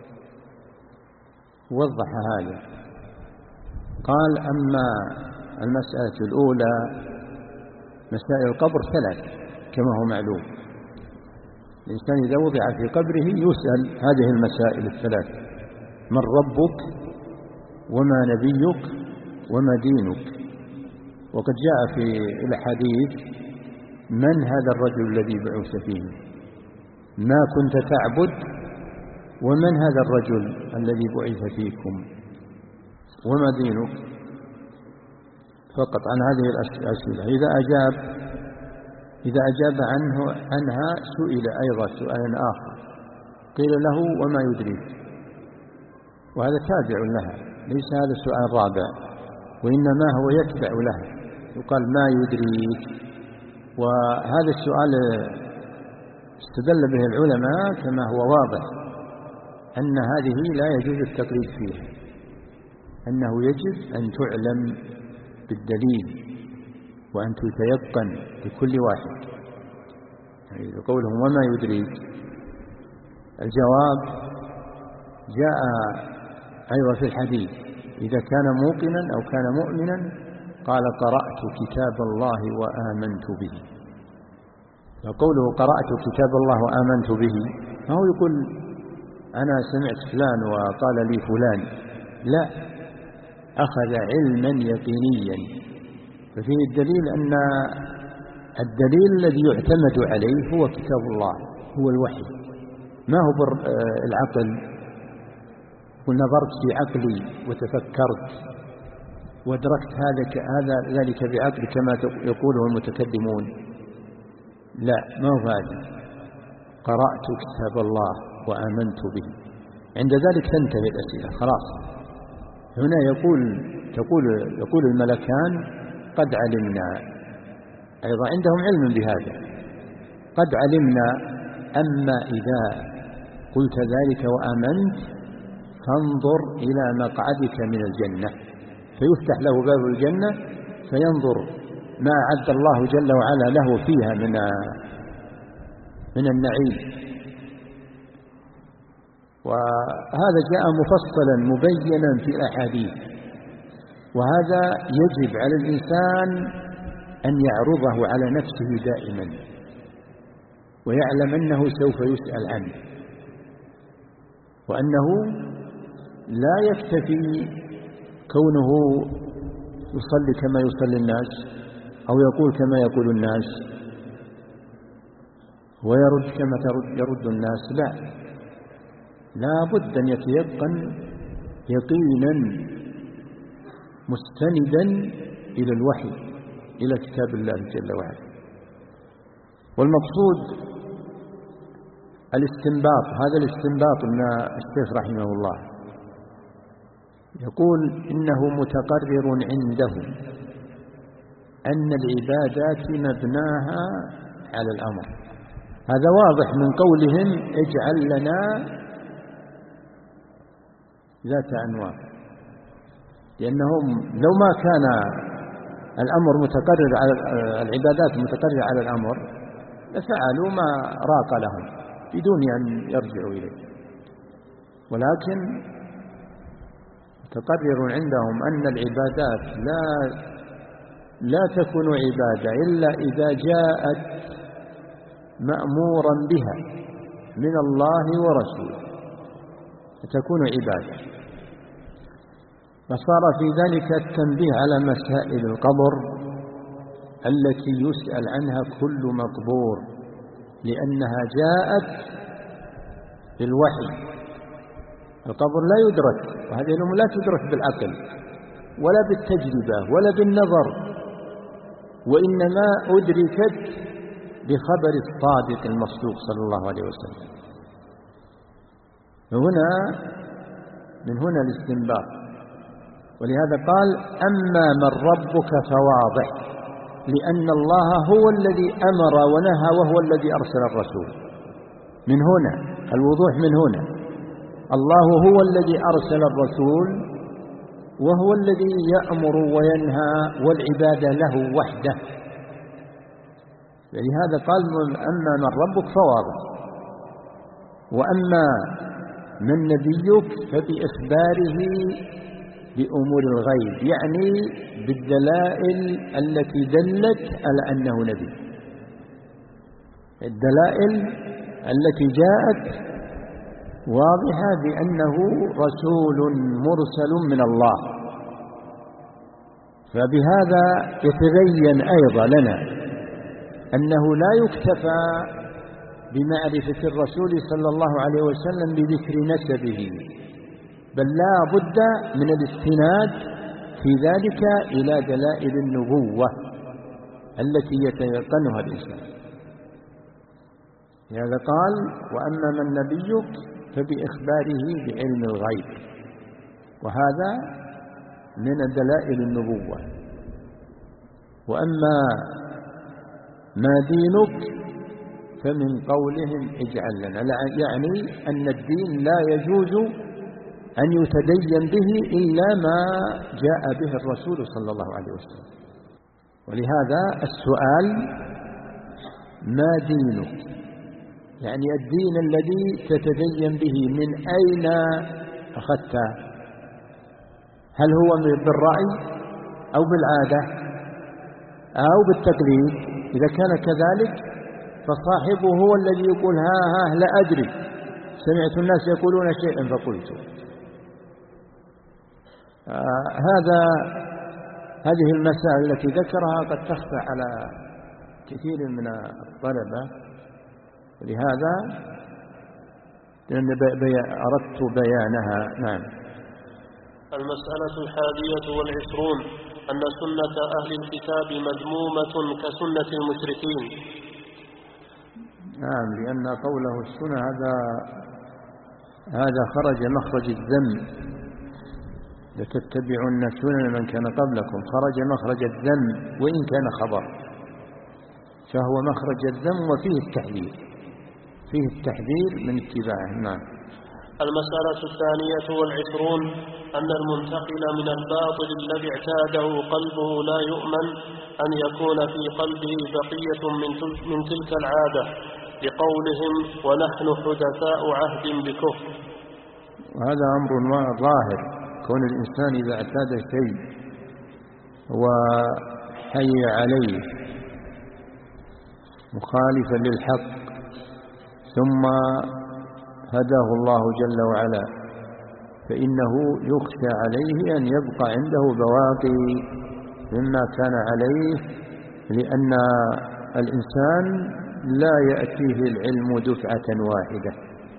Speaker 2: وضح هذا، قال أما المسألة الأولى مسائل القبر ثلاث كما هو معلوم. الإنسان إذا وضع في قبره يسأل هذه المسائل الثلاث: من ربك، وما نبيك، وما دينك. وقد جاء في الحديث: من هذا الرجل الذي بعث فيه؟ ما كنت تعبد؟ ومن هذا الرجل الذي بعث فيكم؟ وما دينك؟ فقط عن هذه الأسئلة. إذا أجاب إذا أجاب عنه عنها سئل أيضا سؤال آخر، قيل له: وما يدريك؟ وهذا تابع لها، ليس هذا السؤال الرابع، وإنما هو يتبع لها، يقال: ما يدريك. وهذا السؤال استدل به العلماء كما هو واضح أن هذه لا يجوز التقليد فيها، أنه يجب أن تعلم بالدليل وأن تتيقن لكل واحد. يعني قولهم وما يدريك، الجواب جاء أيضا في الحديث: إذا كان موقنا أو كان مؤمنا قال: قرأت كتاب الله وآمنت به. فقوله قرأت كتاب الله وآمنت به ما هو يقول أنا سمعت فلان وقال لي فلان، لا، أخذ علما يقينيا. ففيه الدليل أن الدليل الذي يعتمد عليه هو كتاب الله، هو الوحي، ما هو بالعقل. ونظرت في عقلي وتفكرت وادركت هذا هذا ذلك بعقل كما يقوله المتكلمون، لا، ما هو هذا. قرأت كتاب الله وآمنت به، عند ذلك تنتهي الأسئلة خلاص. هنا يقول تقول يقول الملكان قد علمنا، أيضا عندهم علم بهذا، قد علمنا، أما إذا قلت ذلك وآمنت فانظر إلى مقعدك من الجنة، فيفتح له باب الجنة فينظر ما أعد الله جل وعلا له فيها من من النعيم. وهذا جاء مفصلا مبينا في الأحاديث، وهذا يجب على الإنسان أن يعرضه على نفسه دائما ويعلم أنه سوف يسأل عنه، وأنه لا يكتفي كونه يصلي كما يصلي الناس أو يقول كما يقول الناس ويرد كما يرد الناس، لا، لا بد أن يتيقن يقينا مستندا إلى الوحي، إلى كتاب الله جل وعلا. والمقصود الاستنباط، هذا الاستنباط من الشيخ رحمه الله يقول إنه متقرر عندهم أن العبادات مبناها على الأمر. هذا واضح من قولهم اجعل لنا ذات عنوان، لأنهم لو ما كان الأمر متقرر على العبادات متقرر على الأمر لفعلوا ما راق لهم بدون أن يرجعوا إليه، ولكن متقرر عندهم أن العبادات لا لا تكون عبادة إلا إذا جاءت مأمورا بها من الله ورسوله فتكون عبادة. فصار في ذلك التنبيه على مسائل القبر التي يسأل عنها كل مقبور، لأنها جاءت بالوحي. القبر لا يدرك، وهذه الأمور لا تدرك بالعقل ولا بالتجربة ولا بالنظر، وإنما أدركت بخبر الصادق المصدوق صلى الله عليه وسلم. هنا من هنا الاستنباط. ولهذا قال أما من ربك فواضح، لأن الله هو الذي أمر ونهى وهو الذي أرسل الرسول. من هنا الوضوح، من هنا الله هو الذي أرسل الرسول وهو الذي يأمر وينهى والعبادة له وحده. لهذا قال أما من ربك فواضح، وأما من نبيك فبإخباره بأمور الغيب، يعني بالدلائل التي دلت على أنه نبي، الدلائل التي جاءت واضحة بأنه رسول مرسل من الله. فبهذا يتبين أيضا لنا أنه لا يكتفى بمعرفة الرسول صلى الله عليه وسلم بذكر نسبه، بل لا بد من الاستناد في ذلك إلى دلائل النبوة التي يتيقنها الإنسان. لهذا قال وأما من نبيك فبإخباره بعلم الغيب، وهذا من دلائل النبوة. وأما ما دينك فمن قولهم اجعل لنا، يعني أن الدين لا يجوز أن يتدين به إلا ما جاء به الرسول صلى الله عليه وسلم. ولهذا السؤال ما دينك، يعني الدين الذي تتدين به من أين أخذته؟ هل هو بالرأي أو بالعادة أو بالتقليد؟ إذا كان كذلك فصاحبه هو الذي يقول ها ها لا أدري، سمعت الناس يقولون شيئا فقلت. آه هذا هذه المسائل التي ذكرها قد تخفى على كثير من الطلبة، لهذا أردت بيانها. نعم.
Speaker 1: المسألة الحادية والعشرون أن سنة أهل الكتاب مذمومة كسنة المشركين.
Speaker 2: نعم، لأن قوله السنة هذا هذا خرج مخرج الذم، لتتبعن سنن من كان قبلكم، خرج مخرج الذم وإن كان خبر، فهو مخرج الذم وفيه التحذير، فيه التحذير من اتباعه. نعم.
Speaker 1: المسألة الثانية والعشرون أن المنتقل من الباطل الذي اعتاده قلبه لا يؤمن أن يكون في قلبه بقية من تلك العادة، لقولهم ونحن حدثاء عهد بكفر.
Speaker 2: وهذا أمر ظاهر، كون الإنسان إذا اعتاد شيء وحي عليه مخالفا للحق ثم هداه الله جل وعلا، فإنه يخشى عليه أن يبقى عنده بواقي مما كان عليه، لأن الإنسان لا يأتيه العلم دفعة واحدة،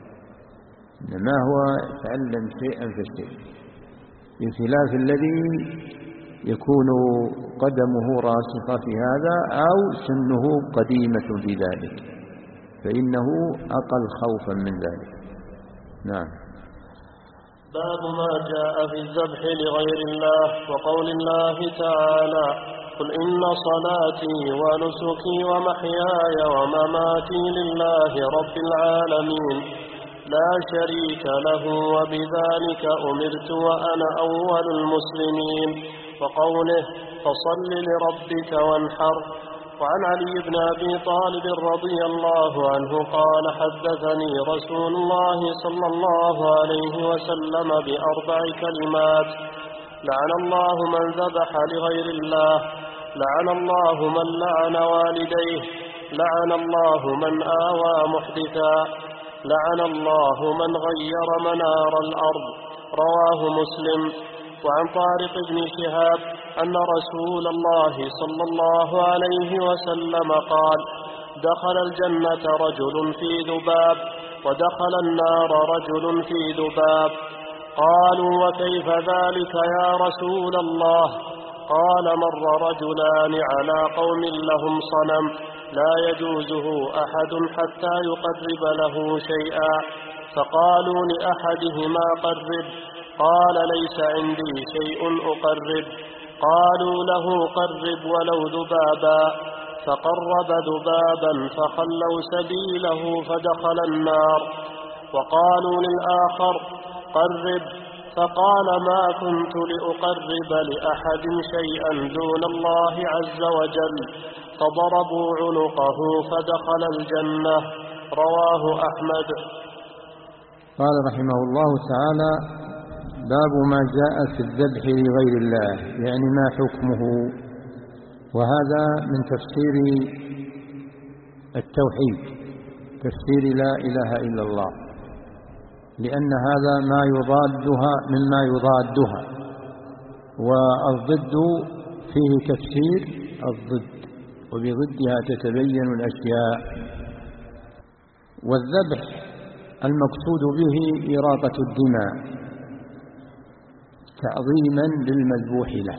Speaker 2: إنما هو يتعلم شيئا فشيئا، بخلاف الذي يكون قدمه راسخة في هذا أو سنه قديمة في ذلك، فإنه أقل خوفا من ذلك. نعم.
Speaker 1: باب ما جاء في الذبح لغير الله وقول الله تعالى قل إن صلاتي ونسكي ومحياي ومماتي لله رب العالمين لا شريك له وبذلك أمرت وأنا أول المسلمين، وقوله فصل لربك وانحر. وعن علي بن أبي طالب رضي الله عنه قال حدثني رسول الله صلى الله عليه وسلم بأربع كلمات: لعن الله من ذبح لغير الله، لعن الله من لعن والديه، لعن الله من آوى محدثا، لعن الله من غير منار الأرض. رواه مسلم. وعن طارق بن شهاب أن رسول الله صلى الله عليه وسلم قال: دخل الجنة رجل في ذباب ودخل النار رجل في ذباب. قالوا: وكيف ذلك يا رسول الله؟ قال: مر رجلان على قوم لهم صنم لا يجوزه أحد حتى يقرب له شيئا، فقالوا لأحدهما قرب، قال: ليس عندي شيء أقرب. قالوا له: قرب ولو ذبابا، فقرب ذبابا فخلوا سبيله فدخل النار. وقالوا للآخر: قرب، فقال: ما كنت لأقرب لأحد شيئا دون الله عز وجل، فضربوا عنقه فدخل الجنة. رواه أحمد.
Speaker 2: قال رحمه الله تعالى: باب ما جاء في الذبح لغير الله، يعني ما حكمه. وهذا من تفسير التوحيد، تفسير لا إله إلا الله، لأن هذا ما يضادها مما يضادها، والضد فيه تفسير الضد، وبضدها تتبين الأشياء. والذبح المقصود به إراقة الدماء تعظيما للمذبوح له،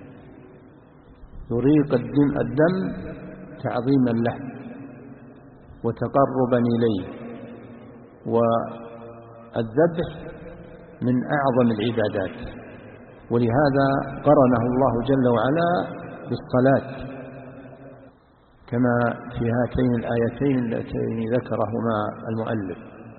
Speaker 2: يريق الدم, الدم تعظيما له وتقربا إليه. والذبح من أعظم العبادات، ولهذا قرنه الله جل وعلا بالصلاة كما في هاتين الآيتين اللتين ذكرهما المؤلف.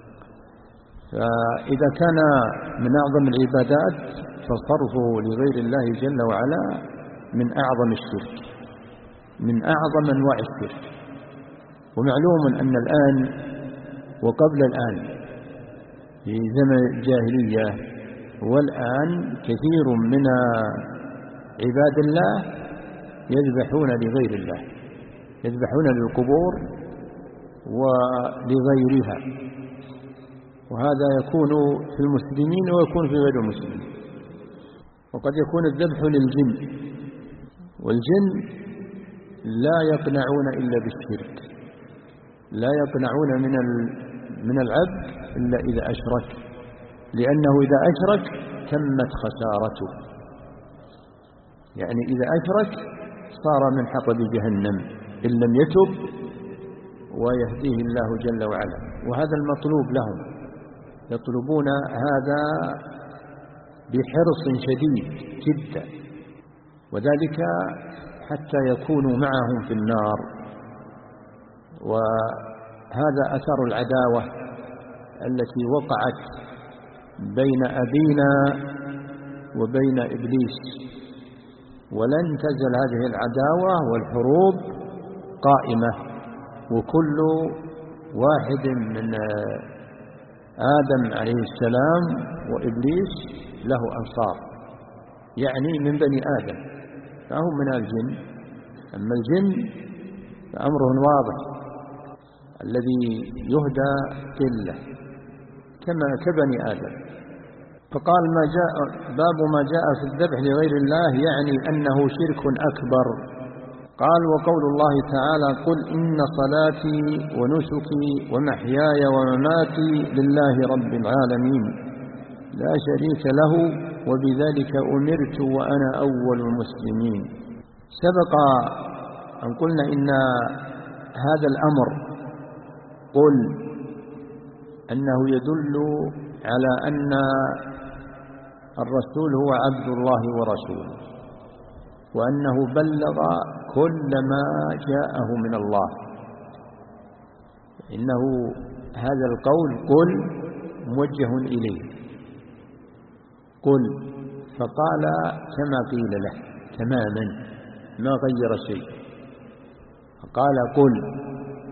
Speaker 2: فإذا كان من أعظم العبادات فصرفه لغير الله جل وعلا من أعظم الشرك، من أعظم أنواع الشرك. ومعلوم أن الآن وقبل الآن في زمن الجاهلية والآن كثير من عباد الله يذبحون لغير الله، يذبحون للقبور ولغيرها، وهذا يكون في المسلمين ويكون في غير المسلمين. وقد يكون الذبح للجن، والجن لا يقنعون إلا بالشرك، لا يقنعون من من العبد إلا إذا أشرك، لأنه إذا أشرك تمت خسارته، يعني إذا أشرك صار من حطب جهنم إن لم يتب ويهديه الله جل وعلا. وهذا المطلوب لهم، يطلبون هذا بحرص شديد جدا، وذلك حتى يكونوا معهم في النار. وهذا أثر العداوة التي وقعت بين أبينا وبين إبليس، ولن تزل هذه العداوة والحروب قائمة، وكل واحد من آدم عليه السلام وإبليس له أنصار، يعني من بني آدم، فهم من الجن. أما الجن فأمره واضح، الذي يهدى قلة كما كبني آدم. فقال ما جاء باب ما جاء في الذبح لغير الله، يعني أنه شرك أكبر. قال وقول الله تعالى قل إن صلاتي ونسكي ومحياي ومماتي لله رب العالمين لا شريك له وبذلك أمرت وأنا أول المسلمين. سبق أن قلنا إن هذا الأمر قل أنه يدل على أن الرسول هو عبد الله ورسوله، وأنه بلغ كل ما جاءه من الله. إنه هذا القول قل موجه إليه، قل، فقال كما قيل له تماما ما غير شيء، فقال قل.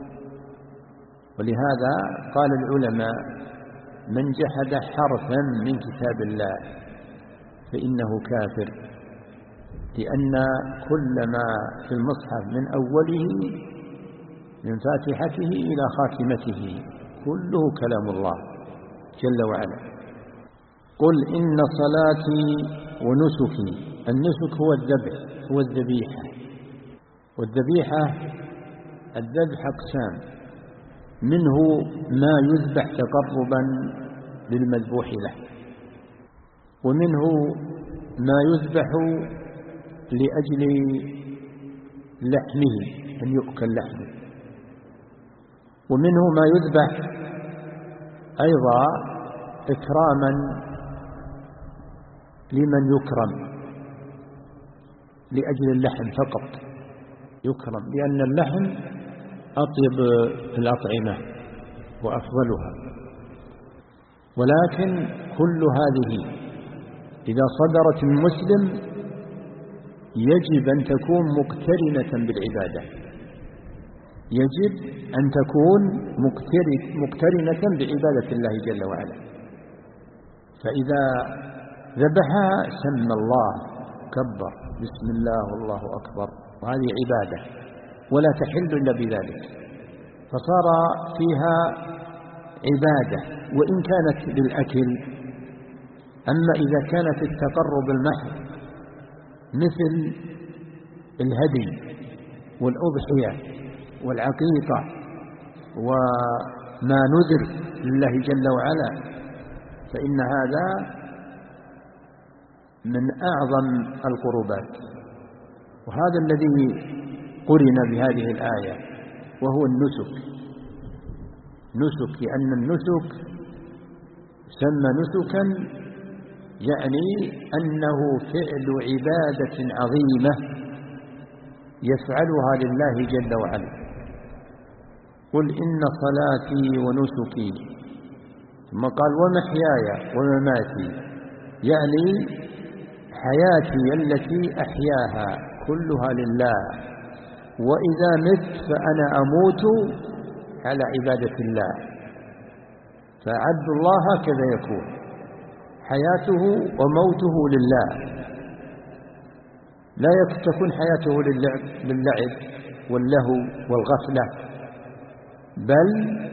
Speaker 2: ولهذا قال العلماء من جحد حرفا من كتاب الله فإنه كافر، لأن كل ما في المصحف من أوله من فاتحته إلى خاتمته كله كلام الله جل وعلا. قل إن صلاتي ونسكي، النسك هو الذبح، هو الذبيحة، والذبيحة الذبح أقسام، منه ما يذبح تقربا للمذبوح له، ومنه ما يذبح لأجل لحمه أن يؤكل لحمه، ومنه ما يذبح أيضا إكراما لمن يكرم لأجل اللحم فقط يكرم، لأن اللحم أطيب الأطعمة وأفضلها. ولكن كل هذه إذا صدرت من مسلم يجب أن تكون مقترنة بالعبادة، يجب أن تكون مقترنة بعبادة الله جل وعلا. فإذا ذبحها سمى الله كبر بسم الله والله أكبر، وهذه عبادة ولا تحل إلا بذلك، فصار فيها عبادة وإن كانت للأكل. أما إذا كانت التقرب المحض مثل الهدي والأضحية والعقيقة وما نذر لله جل وعلا، فإن هذا من أعظم القربات، وهذا الذي قرن بهذه الآية وهو النسك. نسك لأن النسك سمى نسكا يعني أنه فعل عبادة عظيمة يفعلها لله جل وعلا. قل إن صلاتي ونسكي، ثم قال ومحياي ومماتي، يعني حياتي التي أحياها كلها لله، وإذا مت فأنا أموت على عبادة الله. فعبد الله هكذا يكون حياته وموته لله، لا تكون حياته للعب, للعب واللهو والغفلة، بل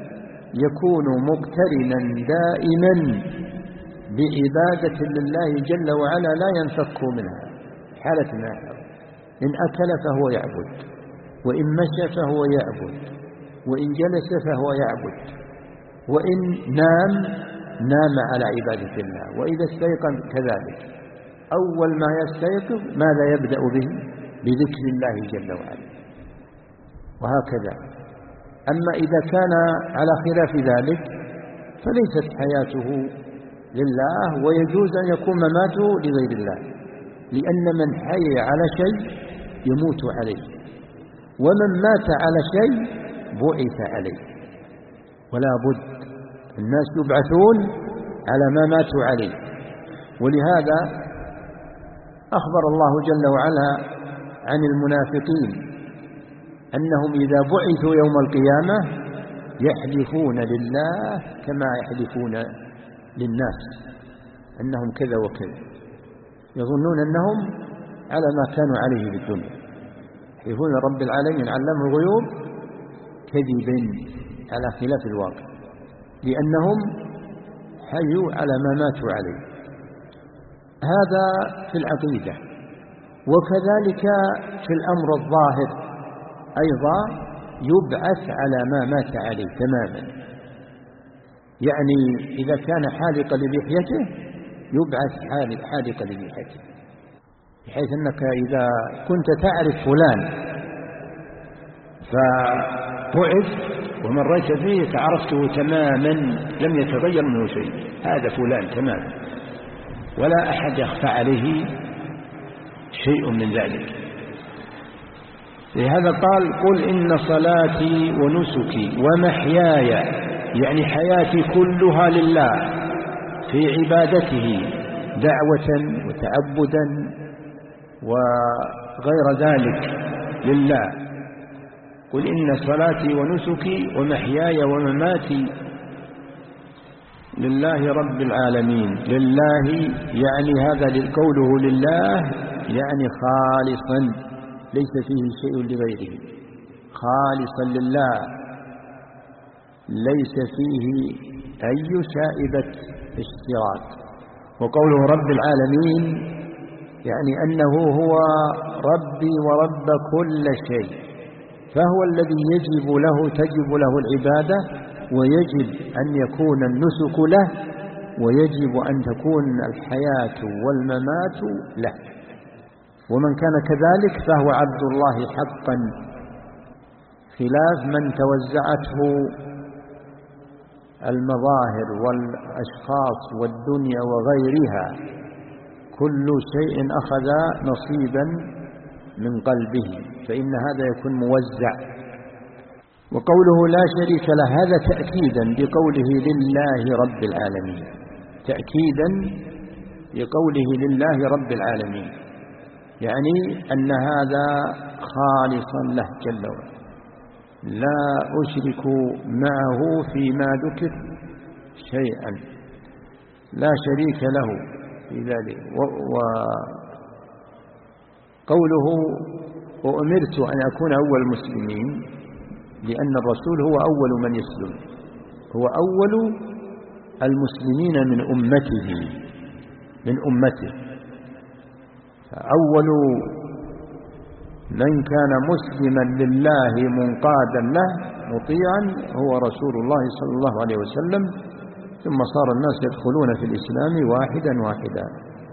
Speaker 2: يكون مقترنا دائما بعبادة لله جل وعلا لا ينفك منها حالة ما يحب. إن أكل فهو يعبد، وإن مشى فهو يعبد، وإن جلس فهو يعبد، وإن نام نام على عبادة الله، وإذا استيقظ كذلك. أول ما يستيقظ ماذا يبدأ به؟ بذكر الله جل وعلا، وهكذا. أما إذا كان على خلاف ذلك فليست حياته لله، ويجوز أن يكون مماته لغير الله، لأن من حي على شيء يموت عليه، ومن مات على شيء بعث عليه، ولا بد الناس يبعثون على ما ماتوا عليه. ولهذا أخبر الله جل وعلا عن المنافقين أنهم إذا بعثوا يوم القيامة يحلفون لله كما يحلفون للناس أنهم كذا وكذا، يظنون أنهم على ما كانوا عليه في الدنيا، يحلفون رب العالمين علم الغيوب كذبا على خلاف الواقع، لأنهم حيوا على ما ماتوا عليه. هذا في العقيدة. وكذلك في الأمر الظاهر أيضا يبعث على ما مات عليه تماما. يعني إذا كان حالقا للحيته يبعث حالقا للحيته، بحيث أنك إذا كنت تعرف فلان فبعث ومريت فيه فعرفته تماما لم يتغير منه شيء، هذا فلان تماما، ولا أحد يخفى عليه شيء من ذلك. لهذا قال: قل إن صلاتي ونسكي ومحياي، يعني حياتي كلها لله في عبادته دعوة وتعبدا وغير ذلك لله. قل إن صلاتي ونسكي ومحياي ومماتي لله رب العالمين. لله يعني هذا قوله لله يعني خالصا ليس فيه شيء لغيره، خالصا لله ليس فيه أي شائبة اشتراك. وقوله رب العالمين يعني أنه هو ربي ورب كل شيء، فهو الذي يجب له تجب له العبادة، ويجب أن يكون النسك له، ويجب أن تكون الحياة والممات له. ومن كان كذلك فهو عبد الله حقا، خلاف من توزعته المظاهر والأشخاص والدنيا وغيرها، كل شيء أخذ نصيبا من قلبه، فإن هذا يكون موزع. وقوله لا شريك له هذا تأكيدا لقوله لله رب العالمين، تأكيدا لقوله لله رب العالمين، يعني أن هذا خالصا له جل وعلا، لا أشرك معه فيما ذكر شيئا، لا شريك له في ذلك. وقوله وأمرت أن أكون أول المسلمين، لأن الرسول هو أول من يسلم، هو أول المسلمين من أمته من أمته فأول من كان مسلما لله منقادا له مطيعا هو رسول الله صلى الله عليه وسلم، ثم صار الناس يدخلون في الإسلام واحدا واحدا.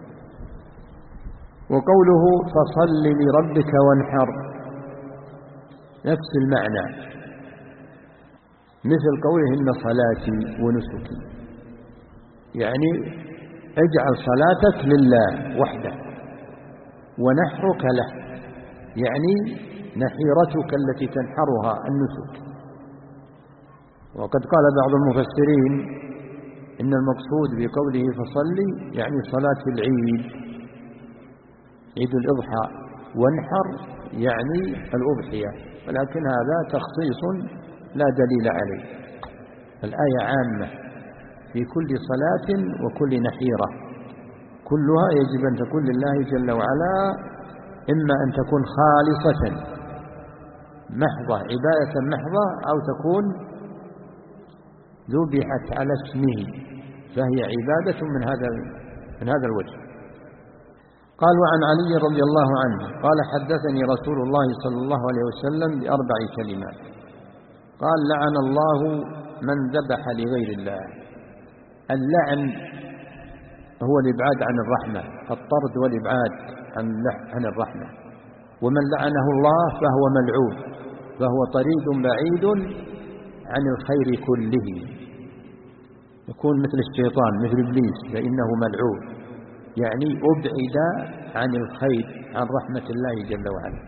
Speaker 2: وقوله فصل لربك وانحر نفس المعنى، مثل قوله إن صلاتي ونسكي، يعني اجعل صلاتك لله وحده، ونحرك له يعني نحيرتك التي تنحرها النسك. وقد قال بعض المفسرين إن المقصود بقوله فصلي يعني صلاة العيد، عيد الإضحى، وانحر يعني الأضحية، ولكن هذا تخصيص لا دليل عليه. الآية عامة في كل صلاة وكل نحيرة، كلها يجب أن تكون لله جل وعلا، إما أن تكون خالصة محضة عبادة محضة، أو تكون ذبحت على اسمه، فهي عبادة من هذا من هذا الوجه. قال: وعن علي رضي الله عنه قال: حدثني رسول الله صلى الله عليه وسلم بأربع كلمات. قال: لعن الله من ذبح لغير الله. اللعن هو الإبعاد عن الرحمة، الطرد والإبعاد عن الرحمة. ومن لعنه الله فهو ملعون، فهو طريد بعيد عن الخير كله، يكون مثل الشيطان مثل إبليس، فإنه ملعون، يعني أبعد عن الخير عن رحمة الله جل وعلا.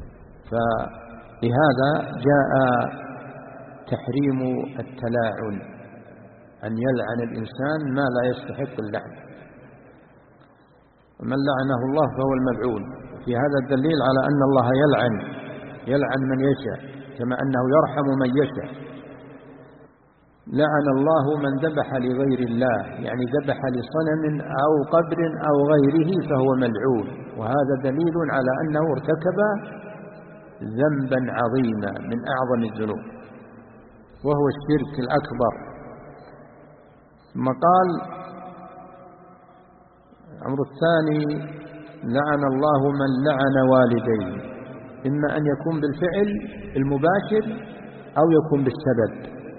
Speaker 2: فلهذا جاء تحريم التلاعن، أن يلعن الإنسان ما لا يستحق اللعن. ومن لعنه الله فهو الملعون. في هذا الدليل على أن الله يلعن يلعن من يشاء، كما أنه يرحم من يشاء. لعن الله من ذبح لغير الله، يعني ذبح لصنم أو قبر أو غيره فهو ملعون. وهذا دليل على أنه ارتكب ذنبا عظيما من أعظم الذنوب، وهو الشرك الأكبر. ثم قال: الأمر الثاني: لعن الله من لعن والديه، إما أن يكون بالفعل المباشر أو يكون بالسبب،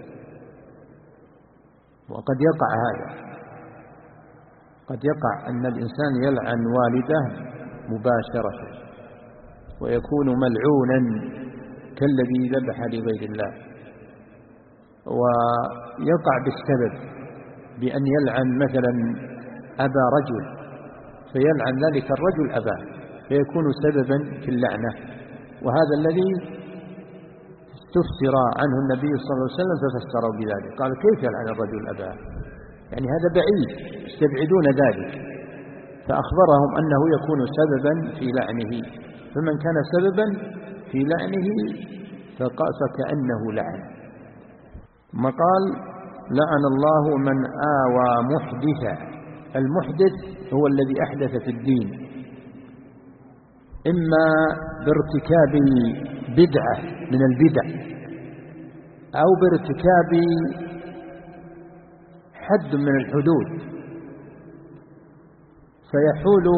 Speaker 2: وقد يقع هذا، قد يقع أن الإنسان يلعن والده مباشرة ويكون ملعونا كالذي ذبح لغير الله. ويقع بالسبب بأن يلعن مثلا أبا رجل، فيلعن ذلك الرجل أباه، فيكون سببا في اللعنة. وهذا الذي استفسر عنه النبي صلى الله عليه وسلم ففسره بذلك، قال: كيف يلعن الرجل أباه؟ يعني هذا بعيد، يستبعدون ذلك، فأخبرهم أنه يكون سببا في لعنه، فمن كان سببا في لعنه فكأنه لعن. ثم قال: لعن الله من آوى محدثا. المحدث هو الذي أحدث في الدين، إما بارتكاب بدعة من البدع أو بارتكاب حد من الحدود، فيحول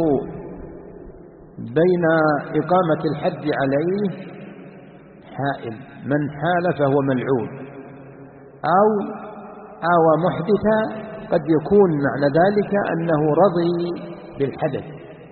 Speaker 2: بين إقامة الحد عليه حائل، من حال فهو ملعون. أو آوى محدثا قد يكون معنى ذلك أنه رضي بالحدث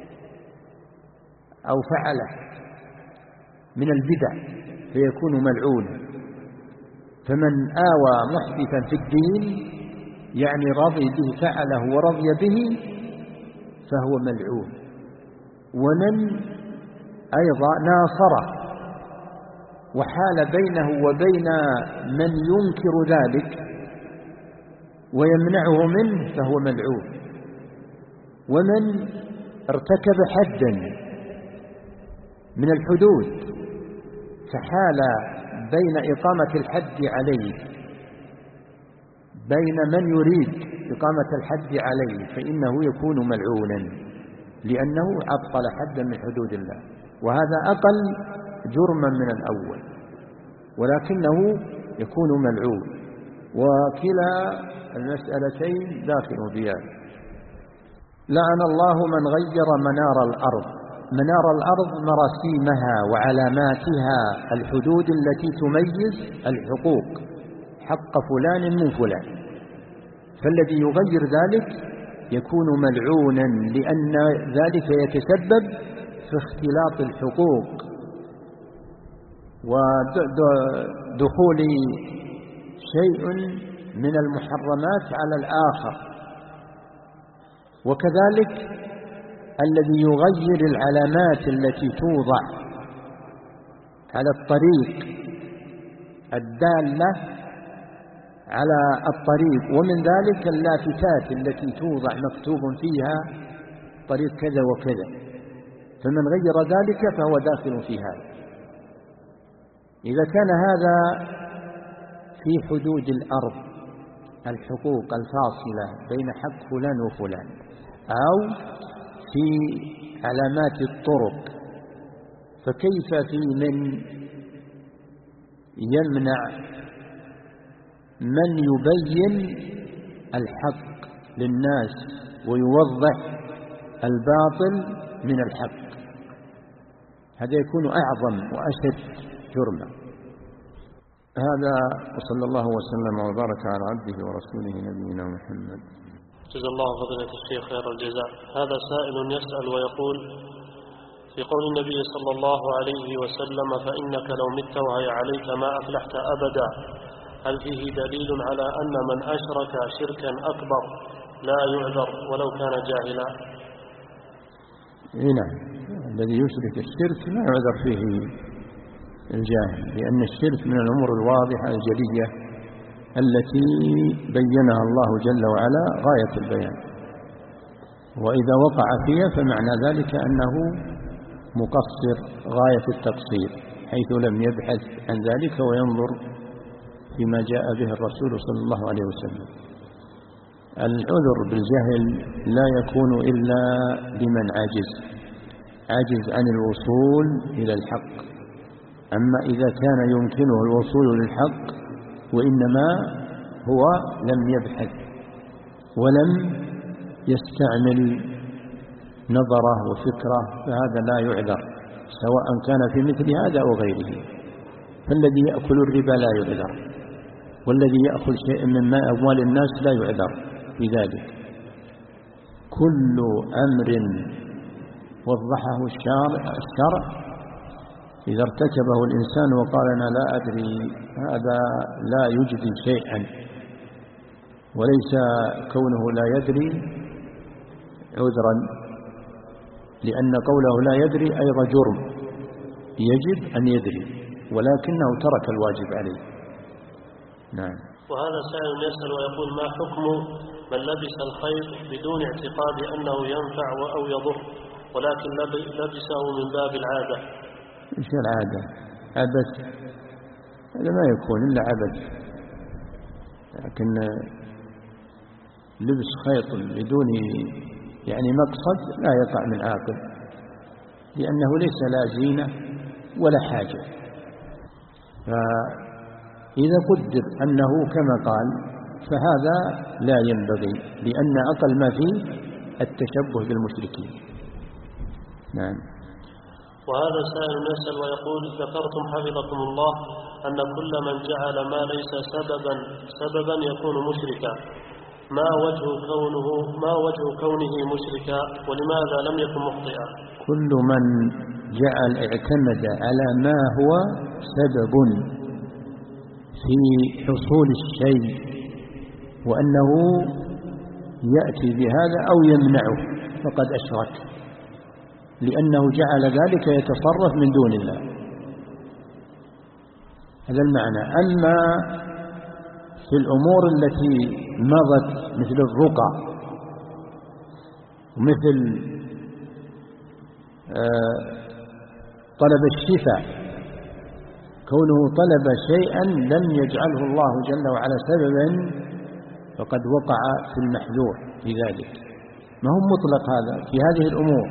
Speaker 2: أو فعله من البدع فيكون ملعونا. فمن آوى محدثا في الدين يعني رضي به، فعله ورضي به، فهو ملعون. ومن أيضا ناصره وحال بينه وبين من ينكر ذلك ويمنعه منه فهو ملعون. ومن ارتكب حدا من الحدود فحال بين إقامة الحد عليه بين من يريد إقامة الحد عليه فإنه يكون ملعونا، لأنه عطل حدا من حدود الله، وهذا أقل جرما من الأول، ولكنه يكون ملعون. وكلا المسألتين داخل بيان. لعن الله من غير منار الأرض. منار الأرض مراسيمها وعلاماتها، الحدود التي تميز الحقوق، حق فلان من فلان، فالذي يغير ذلك يكون ملعونا، لأن ذلك يتسبب في اختلاط الحقوق ودخول شيء من المحرمات على الآخر. وكذلك الذي يغير العلامات التي توضع على الطريق الدالة على الطريق، ومن ذلك اللافتات التي توضع مكتوب فيها طريق كذا وكذا، فمن غير ذلك فهو داخل في هذا. إذا كان هذا في حدود الأرض، الحقوق الفاصلة بين حق فلان وفلان، أو في علامات الطرق، فكيف في من يمنع من يبين الحق للناس ويوضح الباطل من الحق، هذا يكون أعظم وأشد جرما. هذا وصلى الله وسلم وبارك على عبده ورسوله نبينا محمد.
Speaker 1: جزا الله فضيلة الشيخ خير الجزاء. هذا سائل يسأل ويقول: في قول النبي صلى الله عليه وسلم: فإنك لو مت وهي عليك ما أفلحت أبدا، هل فيه دليل على أن من أشرك شركا أكبر لا يعذر ولو كان جاهلا؟
Speaker 2: نعم، الذي يشرك الشرك لا يعذر فيه الجاهل، لأن الشرك من الأمور الواضحة الجلية التي بينها الله جل وعلا غاية البيان، وإذا وقع فيها فمعنى ذلك أنه مقصر غاية التقصير، حيث لم يبحث عن ذلك وينظر فيما جاء به الرسول صلى الله عليه وسلم. العذر بالجهل لا يكون إلا لمن عجز عجز عن الوصول إلى الحق. أما إذا كان يمكنه الوصول للحق وإنما هو لم يبحث ولم يستعمل نظره وفكره فهذا لا يعذر، سواء كان في مثل هذا أو غيره. فالذي يأكل الربا لا يعذر، والذي يأكل شيء من ماء أموال الناس لا يعذر في ذلك. كل أمر وضحه الشرع إذا ارتكبه الإنسان وقال أنا لا أدري، هذا لا يجدي شيئا، وليس كونه لا يدري عذرا، لأن قوله لا يدري أيضا جرم، يجب أن يدري ولكنه ترك الواجب عليه. نعم.
Speaker 1: وهذا سائل يسأل ويقول: ما حكم من لبس الخيط بدون اعتقاد أنه ينفع أو يضر، ولكن لبسه من باب العادة؟
Speaker 2: إيش العادة؟ عبث، هذا ما يكون إلا عبث. لكن لبس خيط بدون يعني مقصد لا يقع من عاقل، لأنه ليس لا زينة ولا حاجة. فإذا قدر أنه كما قال فهذا لا ينبغي، لأن أقل ما فيه التشبه بالمشركين. نعم.
Speaker 1: وهذا سائل يسأل ويقول: ذكرتم حفظكم الله أن كل من جعل ما ليس سببا سببا يكون مشركا، ما وجه كونه ما وجه كونه مشركا، ولماذا لم يكن مخطئا؟
Speaker 2: كل من جعل اعتمد على ما هو سبب في حصول الشيء وأنه يأتي بهذا أو يمنعه فقد أشرك، لأنه جعل ذلك يتصرف من دون الله. هذا المعنى. أما في الأمور التي مضت مثل الرقى ومثل طلب الشفاء، كونه طلب شيئا لم يجعله الله جل وعلا سببا فقد وقع في المحذور في ذلك. ما هو مطلق هذا في هذه الأمور،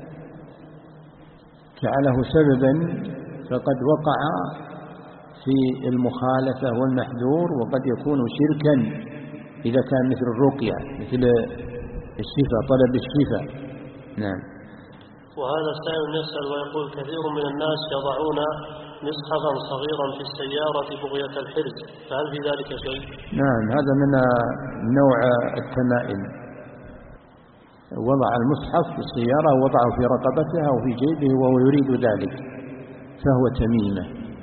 Speaker 2: جعله سببا فقد وقع في المخالفة والمحذور، وقد يكون شركا إذا كان مثل الرقية مثل الشفاء طلب الشفاء. نعم.
Speaker 1: وهذا السائل يسأل ويقول: كثير من الناس يضعون مصحفا صغيرا في السيارة بغية الحرز، فهل في ذلك شيء؟
Speaker 2: نعم، هذا من نوع التمائم. وضع المصحف في السيارة ووضعه في رقبتها أو في جيبه وهو يريد ذلك فهو تميمة،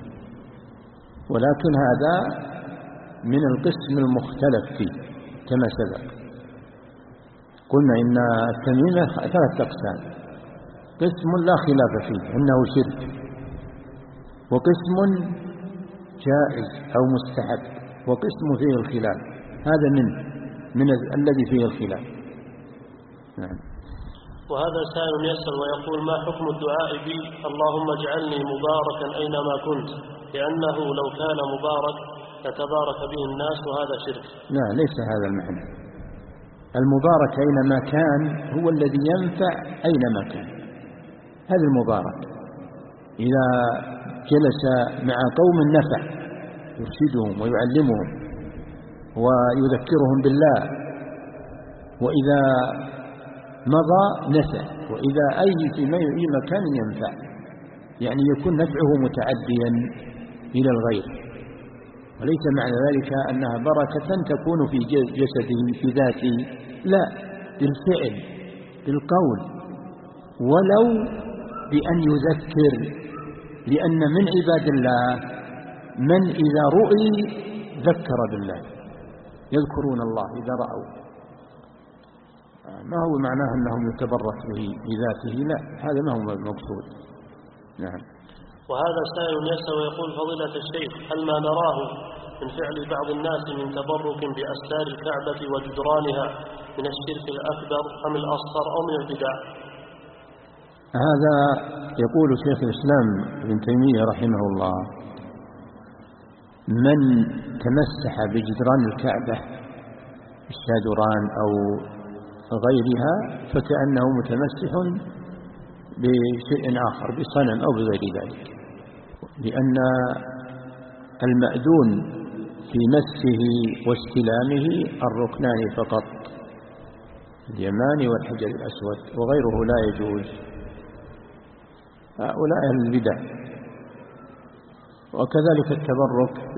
Speaker 2: ولكن هذا من القسم المختلف فيه كما سبق. قلنا إن التميمة ثلاث أقسام: قسم لا خلاف فيه إنه شرك، وقسم جائز أو مستحب، وقسم فيه الخلاف. هذا من من الذي فيه الخلاف. نعم.
Speaker 1: وهذا سائل يسأل ويقول: ما حكم الدعاء بي اللهم اجعلني مباركا أينما كنت، لأنه لو كان مبارك لتبارك به الناس وهذا شرك؟
Speaker 2: لا، ليس هذا المعنى. المبارك أينما كان هو الذي ينفع أينما كان، هذا المبارك. إذا جلس مع قوم نفع يرشدهم ويعلمهم، ويذكرهم بالله، وإذا مضى نفع، وإذا أي في أي مكان ينفع، يعني يكون نفعه متعديا إلى الغير، وليس معنى ذلك أنها بركة تكون في جسده في ذاته، لا، بالفعل بالقول، ولو بأن يذكر، لأن من عباد الله من إذا رؤي ذكر بالله، يذكرون الله إذا رأوا، ما هو معناه أنهم يتبرك به بذاته، لا، هذا ما هو المقصود. نعم.
Speaker 1: وهذا سائل يسأل ويقول: فضيلة الشيخ، هل ما نراه من فعل بعض الناس من تبرك بأستار الكعبة وجدرانها من الشرك الأكبر أم الأصغر أو من البدع؟
Speaker 2: هذا يقول شيخ الإسلام ابن تيمية رحمه الله: من تمسح بجدران الكعبة الشادران أو غيرها فكأنه متمسح بشيء آخر، بصنم أو بغير ذلك، لأن المأذون في مسه واستلامه الركنان فقط، اليماني والحجر الأسود، وغيره لا يجوز. هؤلاء أهل البدع. وكذلك التبرك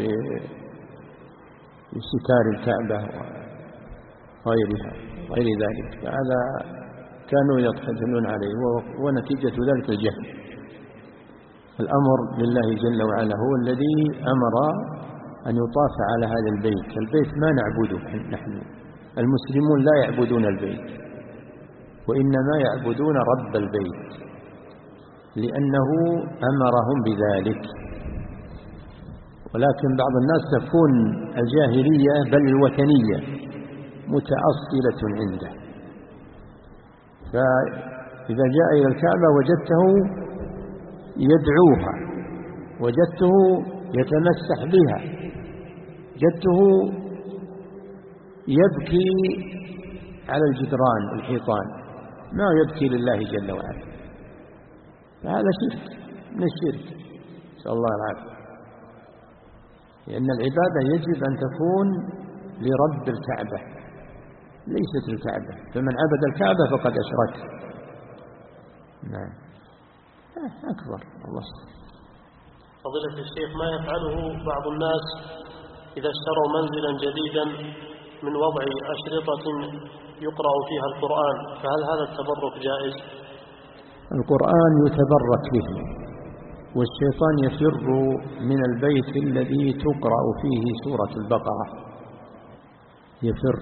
Speaker 2: بستار الكعبة وغيرها غير ذلك، هذا كانوا يقتدرون عليه، ونتيجة ذلك الجهل. الأمر لله جل وعلا، هو الذي أمر أن يطاف على هذا البيت. البيت ما نعبده نحن المسلمون، لا يعبدون البيت، وإنما يعبدون رب البيت، لأنه أمرهم بذلك. ولكن بعض الناس تكون الجاهلية بل الوثنية متأصلة عنده، فإذا جاء إلى الكعبة وجدته يدعوها، وجدته يتمسح بها، وجدته يبكي على الجدران الحيطان، ما يبكي لله جل وعلا، فهذا شرك من الشرك، نسأل الله العافية. لأن العبادة يجب أن تكون لرب الكعبة ليست الكعبة، فمن عبد الكعبة فقد أشرك. نعم، أكبر. الله.
Speaker 1: فضيلة الشيخ، ما يفعله بعض الناس إذا اشتروا منزلا جديدا من وضع أشرطة يقرأ فيها القرآن، فهل هذا التبرك جائز؟
Speaker 2: القرآن يتبرك به، والشيطان يفر من البيت الذي تقرأ فيه سورة البقرة، يفر.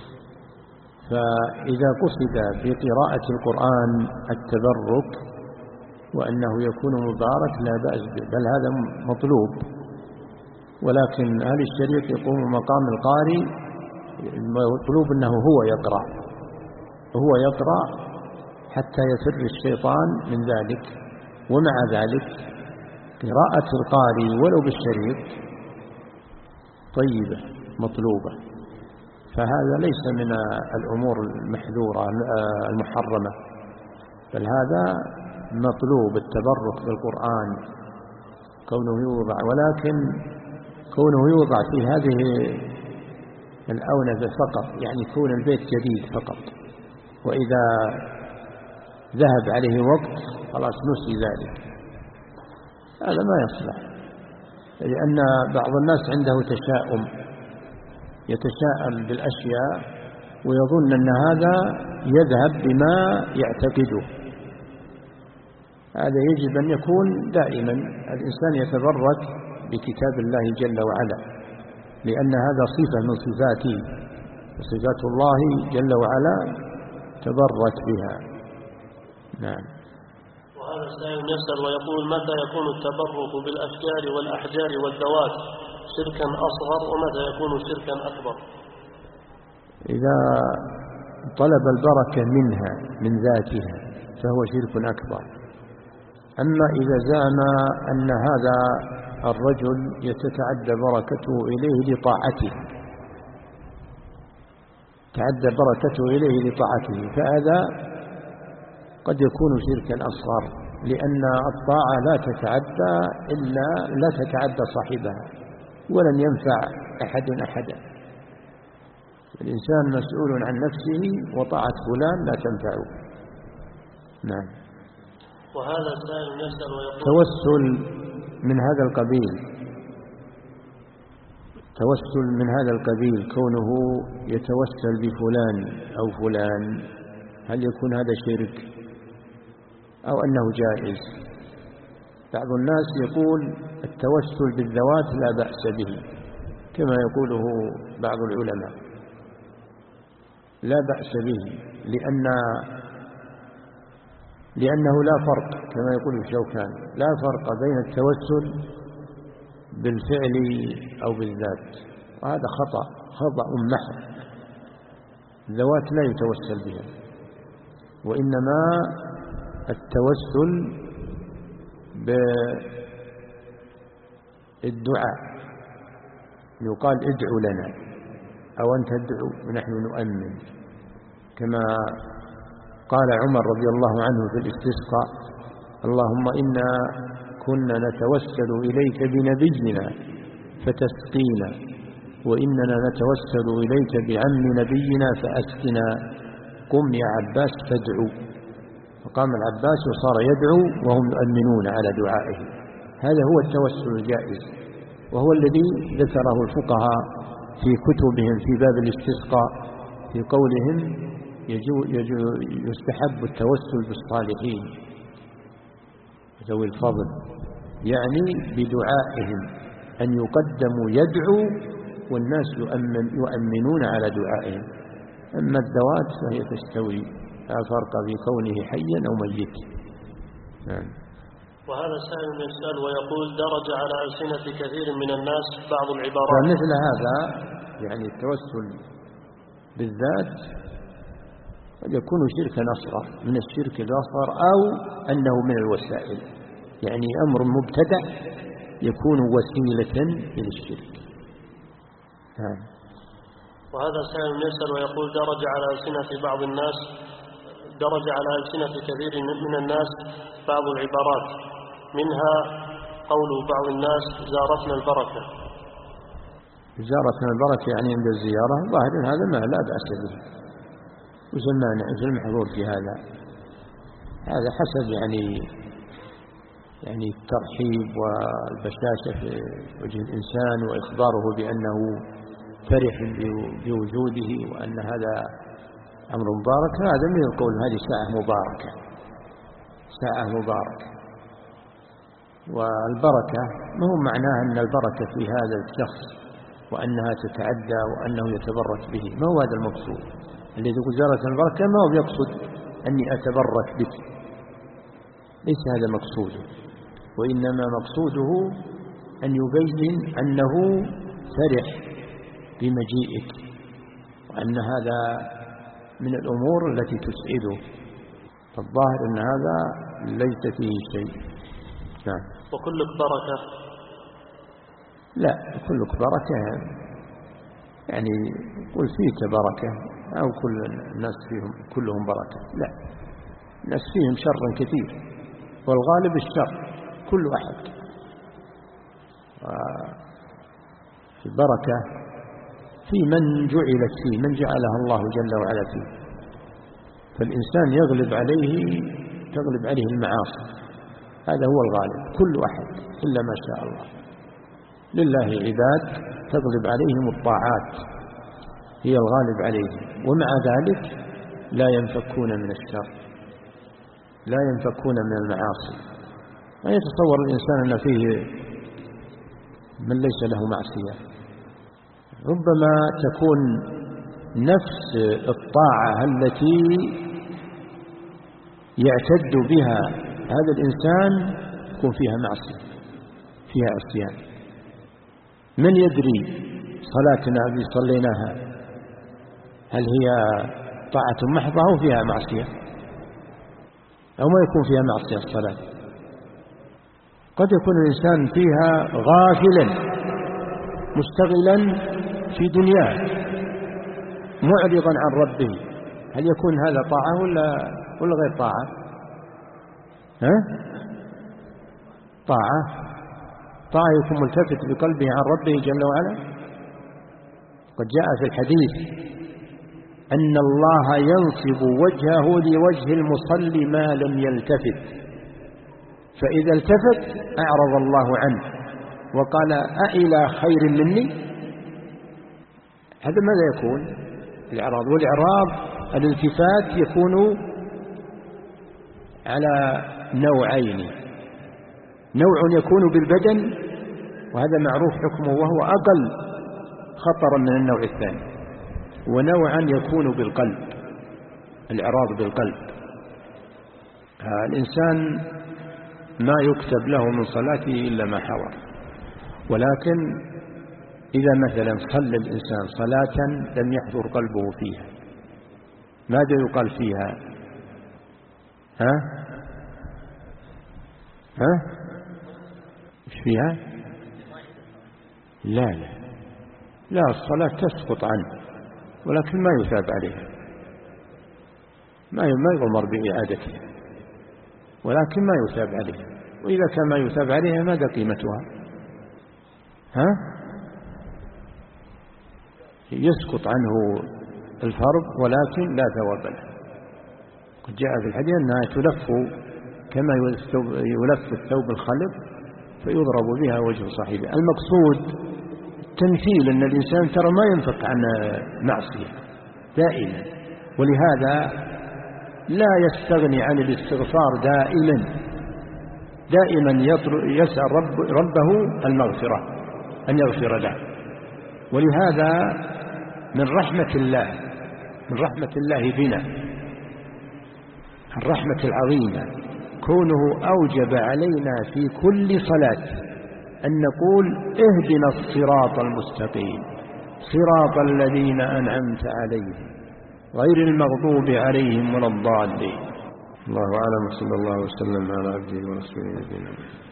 Speaker 2: فإذا قصد بقراءة القرآن التبرك وأنه يكون مبارك لا بأس به، بل هذا مطلوب. ولكن أهل الشريعة يقوم مقام القارئ، المطلوب أنه هو يقرأ هو يقرأ حتى يفر الشيطان من ذلك. ومع ذلك قراءة القارئ ولو بالشريط طيبة مطلوبة، فهذا ليس من الأمور المحذورة المحرمة، بل هذا مطلوب التبرك بالقرآن كونه يوضع. ولكن كونه يوضع في هذه الأونة فقط، يعني يكون البيت جديد فقط، وإذا ذهب عليه وقت خلاص نسي ذلك، هذا ما يصلح. لأن بعض الناس عنده تشاؤم، يتشاءم بالأشياء ويظن أن هذا يذهب بما يعتقده. هذا يجب أن يكون دائما الإنسان يتبرك بكتاب الله جل وعلا، لأن هذا صفة من صفاته، وصفات الله جل وعلا تبرك بها. نعم.
Speaker 1: وهذا سائل يسأل ويقول: متى يكون التبرك بالأشجار والأحجار والذوات شركا أصغر، ومتى يكون شركا أكبر؟
Speaker 2: إذا طلب البركة منها من ذاتها فهو شرك أكبر. أما إذا زعم أن هذا الرجل يتتعدى بركته إليه لطاعته تعدى بركته إليه لطاعته فهذا قد يكون شركا أصغر، لأن الطاعة لا تتعدى إلا لا تتعدى صاحبها، ولن ينفع أحد أحدا. الإنسان مسؤول عن نفسه، وطاعة فلان لا تنفعه. نعم.
Speaker 1: وهذا السائل يسأل ويقول:
Speaker 2: توسل من هذا القبيل، توسل من هذا القبيل كونه يتوسل بفلان أو فلان، هل يكون هذا شرك أو أنه جائز؟ بعض الناس يقول التوسل بالذوات لا بأس به كما يقوله بعض العلماء، لا بأس به لأن لأنه لا فرق كما يقول الشوكان، لا فرق بين التوسل بالفعل أو بالذات، وهذا خطأ خطأ محض. الذوات لا يتوسل بها، وإنما التوسل بالدعاء، يقال ادعو لنا أو أنت تدعو ونحن نؤمن، كما قال عمر رضي الله عنه في الاستسقاء: اللهم إنا كنا نتوسل إليك بنبينا فتسقينا، وإننا نتوسل إليك بعم نبينا فأسقنا، قم يا عباس فادعو. فقام العباس وصار يدعو وهم يؤمنون على دعائه. هذا هو التوسل الجائز، وهو الذي ذكره الفقهاء في كتبهم في باب الاستسقاء في قولهم يجو يجو يستحب التوسل بالصالحين ذوي الفضل، يعني بدعائهم، أن يقدموا يدعو والناس يؤمن يؤمنون على دعائهم. أما الذوات فهي تستوي، لا فرق في كونه حيا أو ميت. نعم.
Speaker 1: وهذا سائل يسأل ويقول: درج على ألسنة كثير من الناس بعض العبارات.
Speaker 2: فمثل هذا يعني التوسل بالذات قد يكون شركا أصغر من الشرك الأصغر، أو أنه من الوسائل، يعني أمر مبتدع يكون وسيلة إلى الشرك. نعم.
Speaker 1: وهذا سائل يسأل ويقول: درج على ألسنة بعض الناس درج على ألسنة كثير من الناس بعض العبارات، منها قول بعض الناس: زارتنا البركة.
Speaker 2: زارتنا البركة يعني عند الزيارة، ظاهر هذا ما لا بأس به، وزمان المحظور في هذا، هذا حسب يعني يعني الترحيب والبشاشة في وجه الإنسان، وإخباره بأنه فرح بوجوده وأن هذا أمر مبارك. هذا من القول هذه ساعة مباركة، ساعة مباركة. والبركة ما هو معناها أن البركة في هذا الشخص وأنها تتعدى وأنه يتبرك به، ما هو هذا المقصود. الذي يقول زارت البركة ما هو يقصد أني أتبرك بك، ليس هذا مقصوده، وإنما مقصوده أن يبين أنه فرح بمجيئك، وأن هذا من الأمور التي تسعده. فالظاهر أن هذا ليس فيه شيء. نعم.
Speaker 1: وكلك بركة؟
Speaker 2: لا، كلك بركة يعني قل فيك بركة، أو كل الناس فيهم كلهم بركة، لا، الناس فيهم شر كثير، والغالب الشر كل أحد. البركة في من جعلت فيه، من جعلها الله جل وعلا فيه، فالإنسان يغلب عليه تغلب عليه المعاصي، هذا هو الغالب، كل أحد إلا ما شاء الله. لله عباد تغلب عليهم الطاعات، هي الغالب عليهم، ومع ذلك لا ينفكون من الشر، لا ينفكون من المعاصي. ما يتصور الإنسان أن فيه من ليس له معصية. ربما تكون نفس الطاعة التي يعتد بها هذا الإنسان يكون فيها معصية، فيها عصيان. من يدري صلاتنا التي صليناها هل هي طاعة محضة أو فيها معصية، أو ما يكون فيها معصية الصلاة؟ قد يكون الإنسان فيها غافلا مستغلا في دنياه معرضا عن ربه، هل يكون هذا طاعة ولا ولا غير طاعة؟ ها؟ طاعة طاعة يكون ملتفت بقلبه عن ربه جل وعلا. قد جاء في الحديث أن الله ينصب وجهه لوجه المصلي ما لم يلتفت، فإذا التفت أعرض الله عنه وقال أإلى خير مني؟ هذا ماذا يكون الإعراض؟ والإعراض الالتفات يكون على نوعين، نوع يكون بالبدن وهذا معروف حكمه وهو أقل خطرا من النوع الثاني، ونوعا يكون بالقلب، الإعراض بالقلب. الإنسان ما يكتب له من صلاته إلا ما حضر، ولكن إذا مثلا صلى الإنسان صلاة لم يحضر قلبه فيها ماذا يقال فيها؟ ها؟ ها؟ إيش فيها؟ لا لا لا الصلاة تسقط عنه ولكن ما يثاب عليها، ما يؤمر بإعادتها ولكن ما يثاب عليها، وإذا كان ما يثاب عليها ماذا قيمتها؟ ها؟ يسقط عنه الفرض ولكن لا ثواب له. قد جاء في الحديث أنها تلف كما يلف الثوب الخلط فيضرب بها وجه صاحبه. المقصود التمثيل أن الإنسان ترى ما ينفق عن معصية دائما، ولهذا لا يستغني عن الاستغفار دائما، دائما يسأل رب ربه المغفرة أن يغفر له. ولهذا من رحمة الله من رحمة الله بنا الرحمة العظيمة كونه أوجب علينا في كل صلاة أن نقول اهدنا الصراط المستقيم صراط الذين أنعمت عليهم غير المغضوب عليهم ولا الضالين. الله أعلم، صلى الله وسلم على عبده ورسوله نبينا محمد.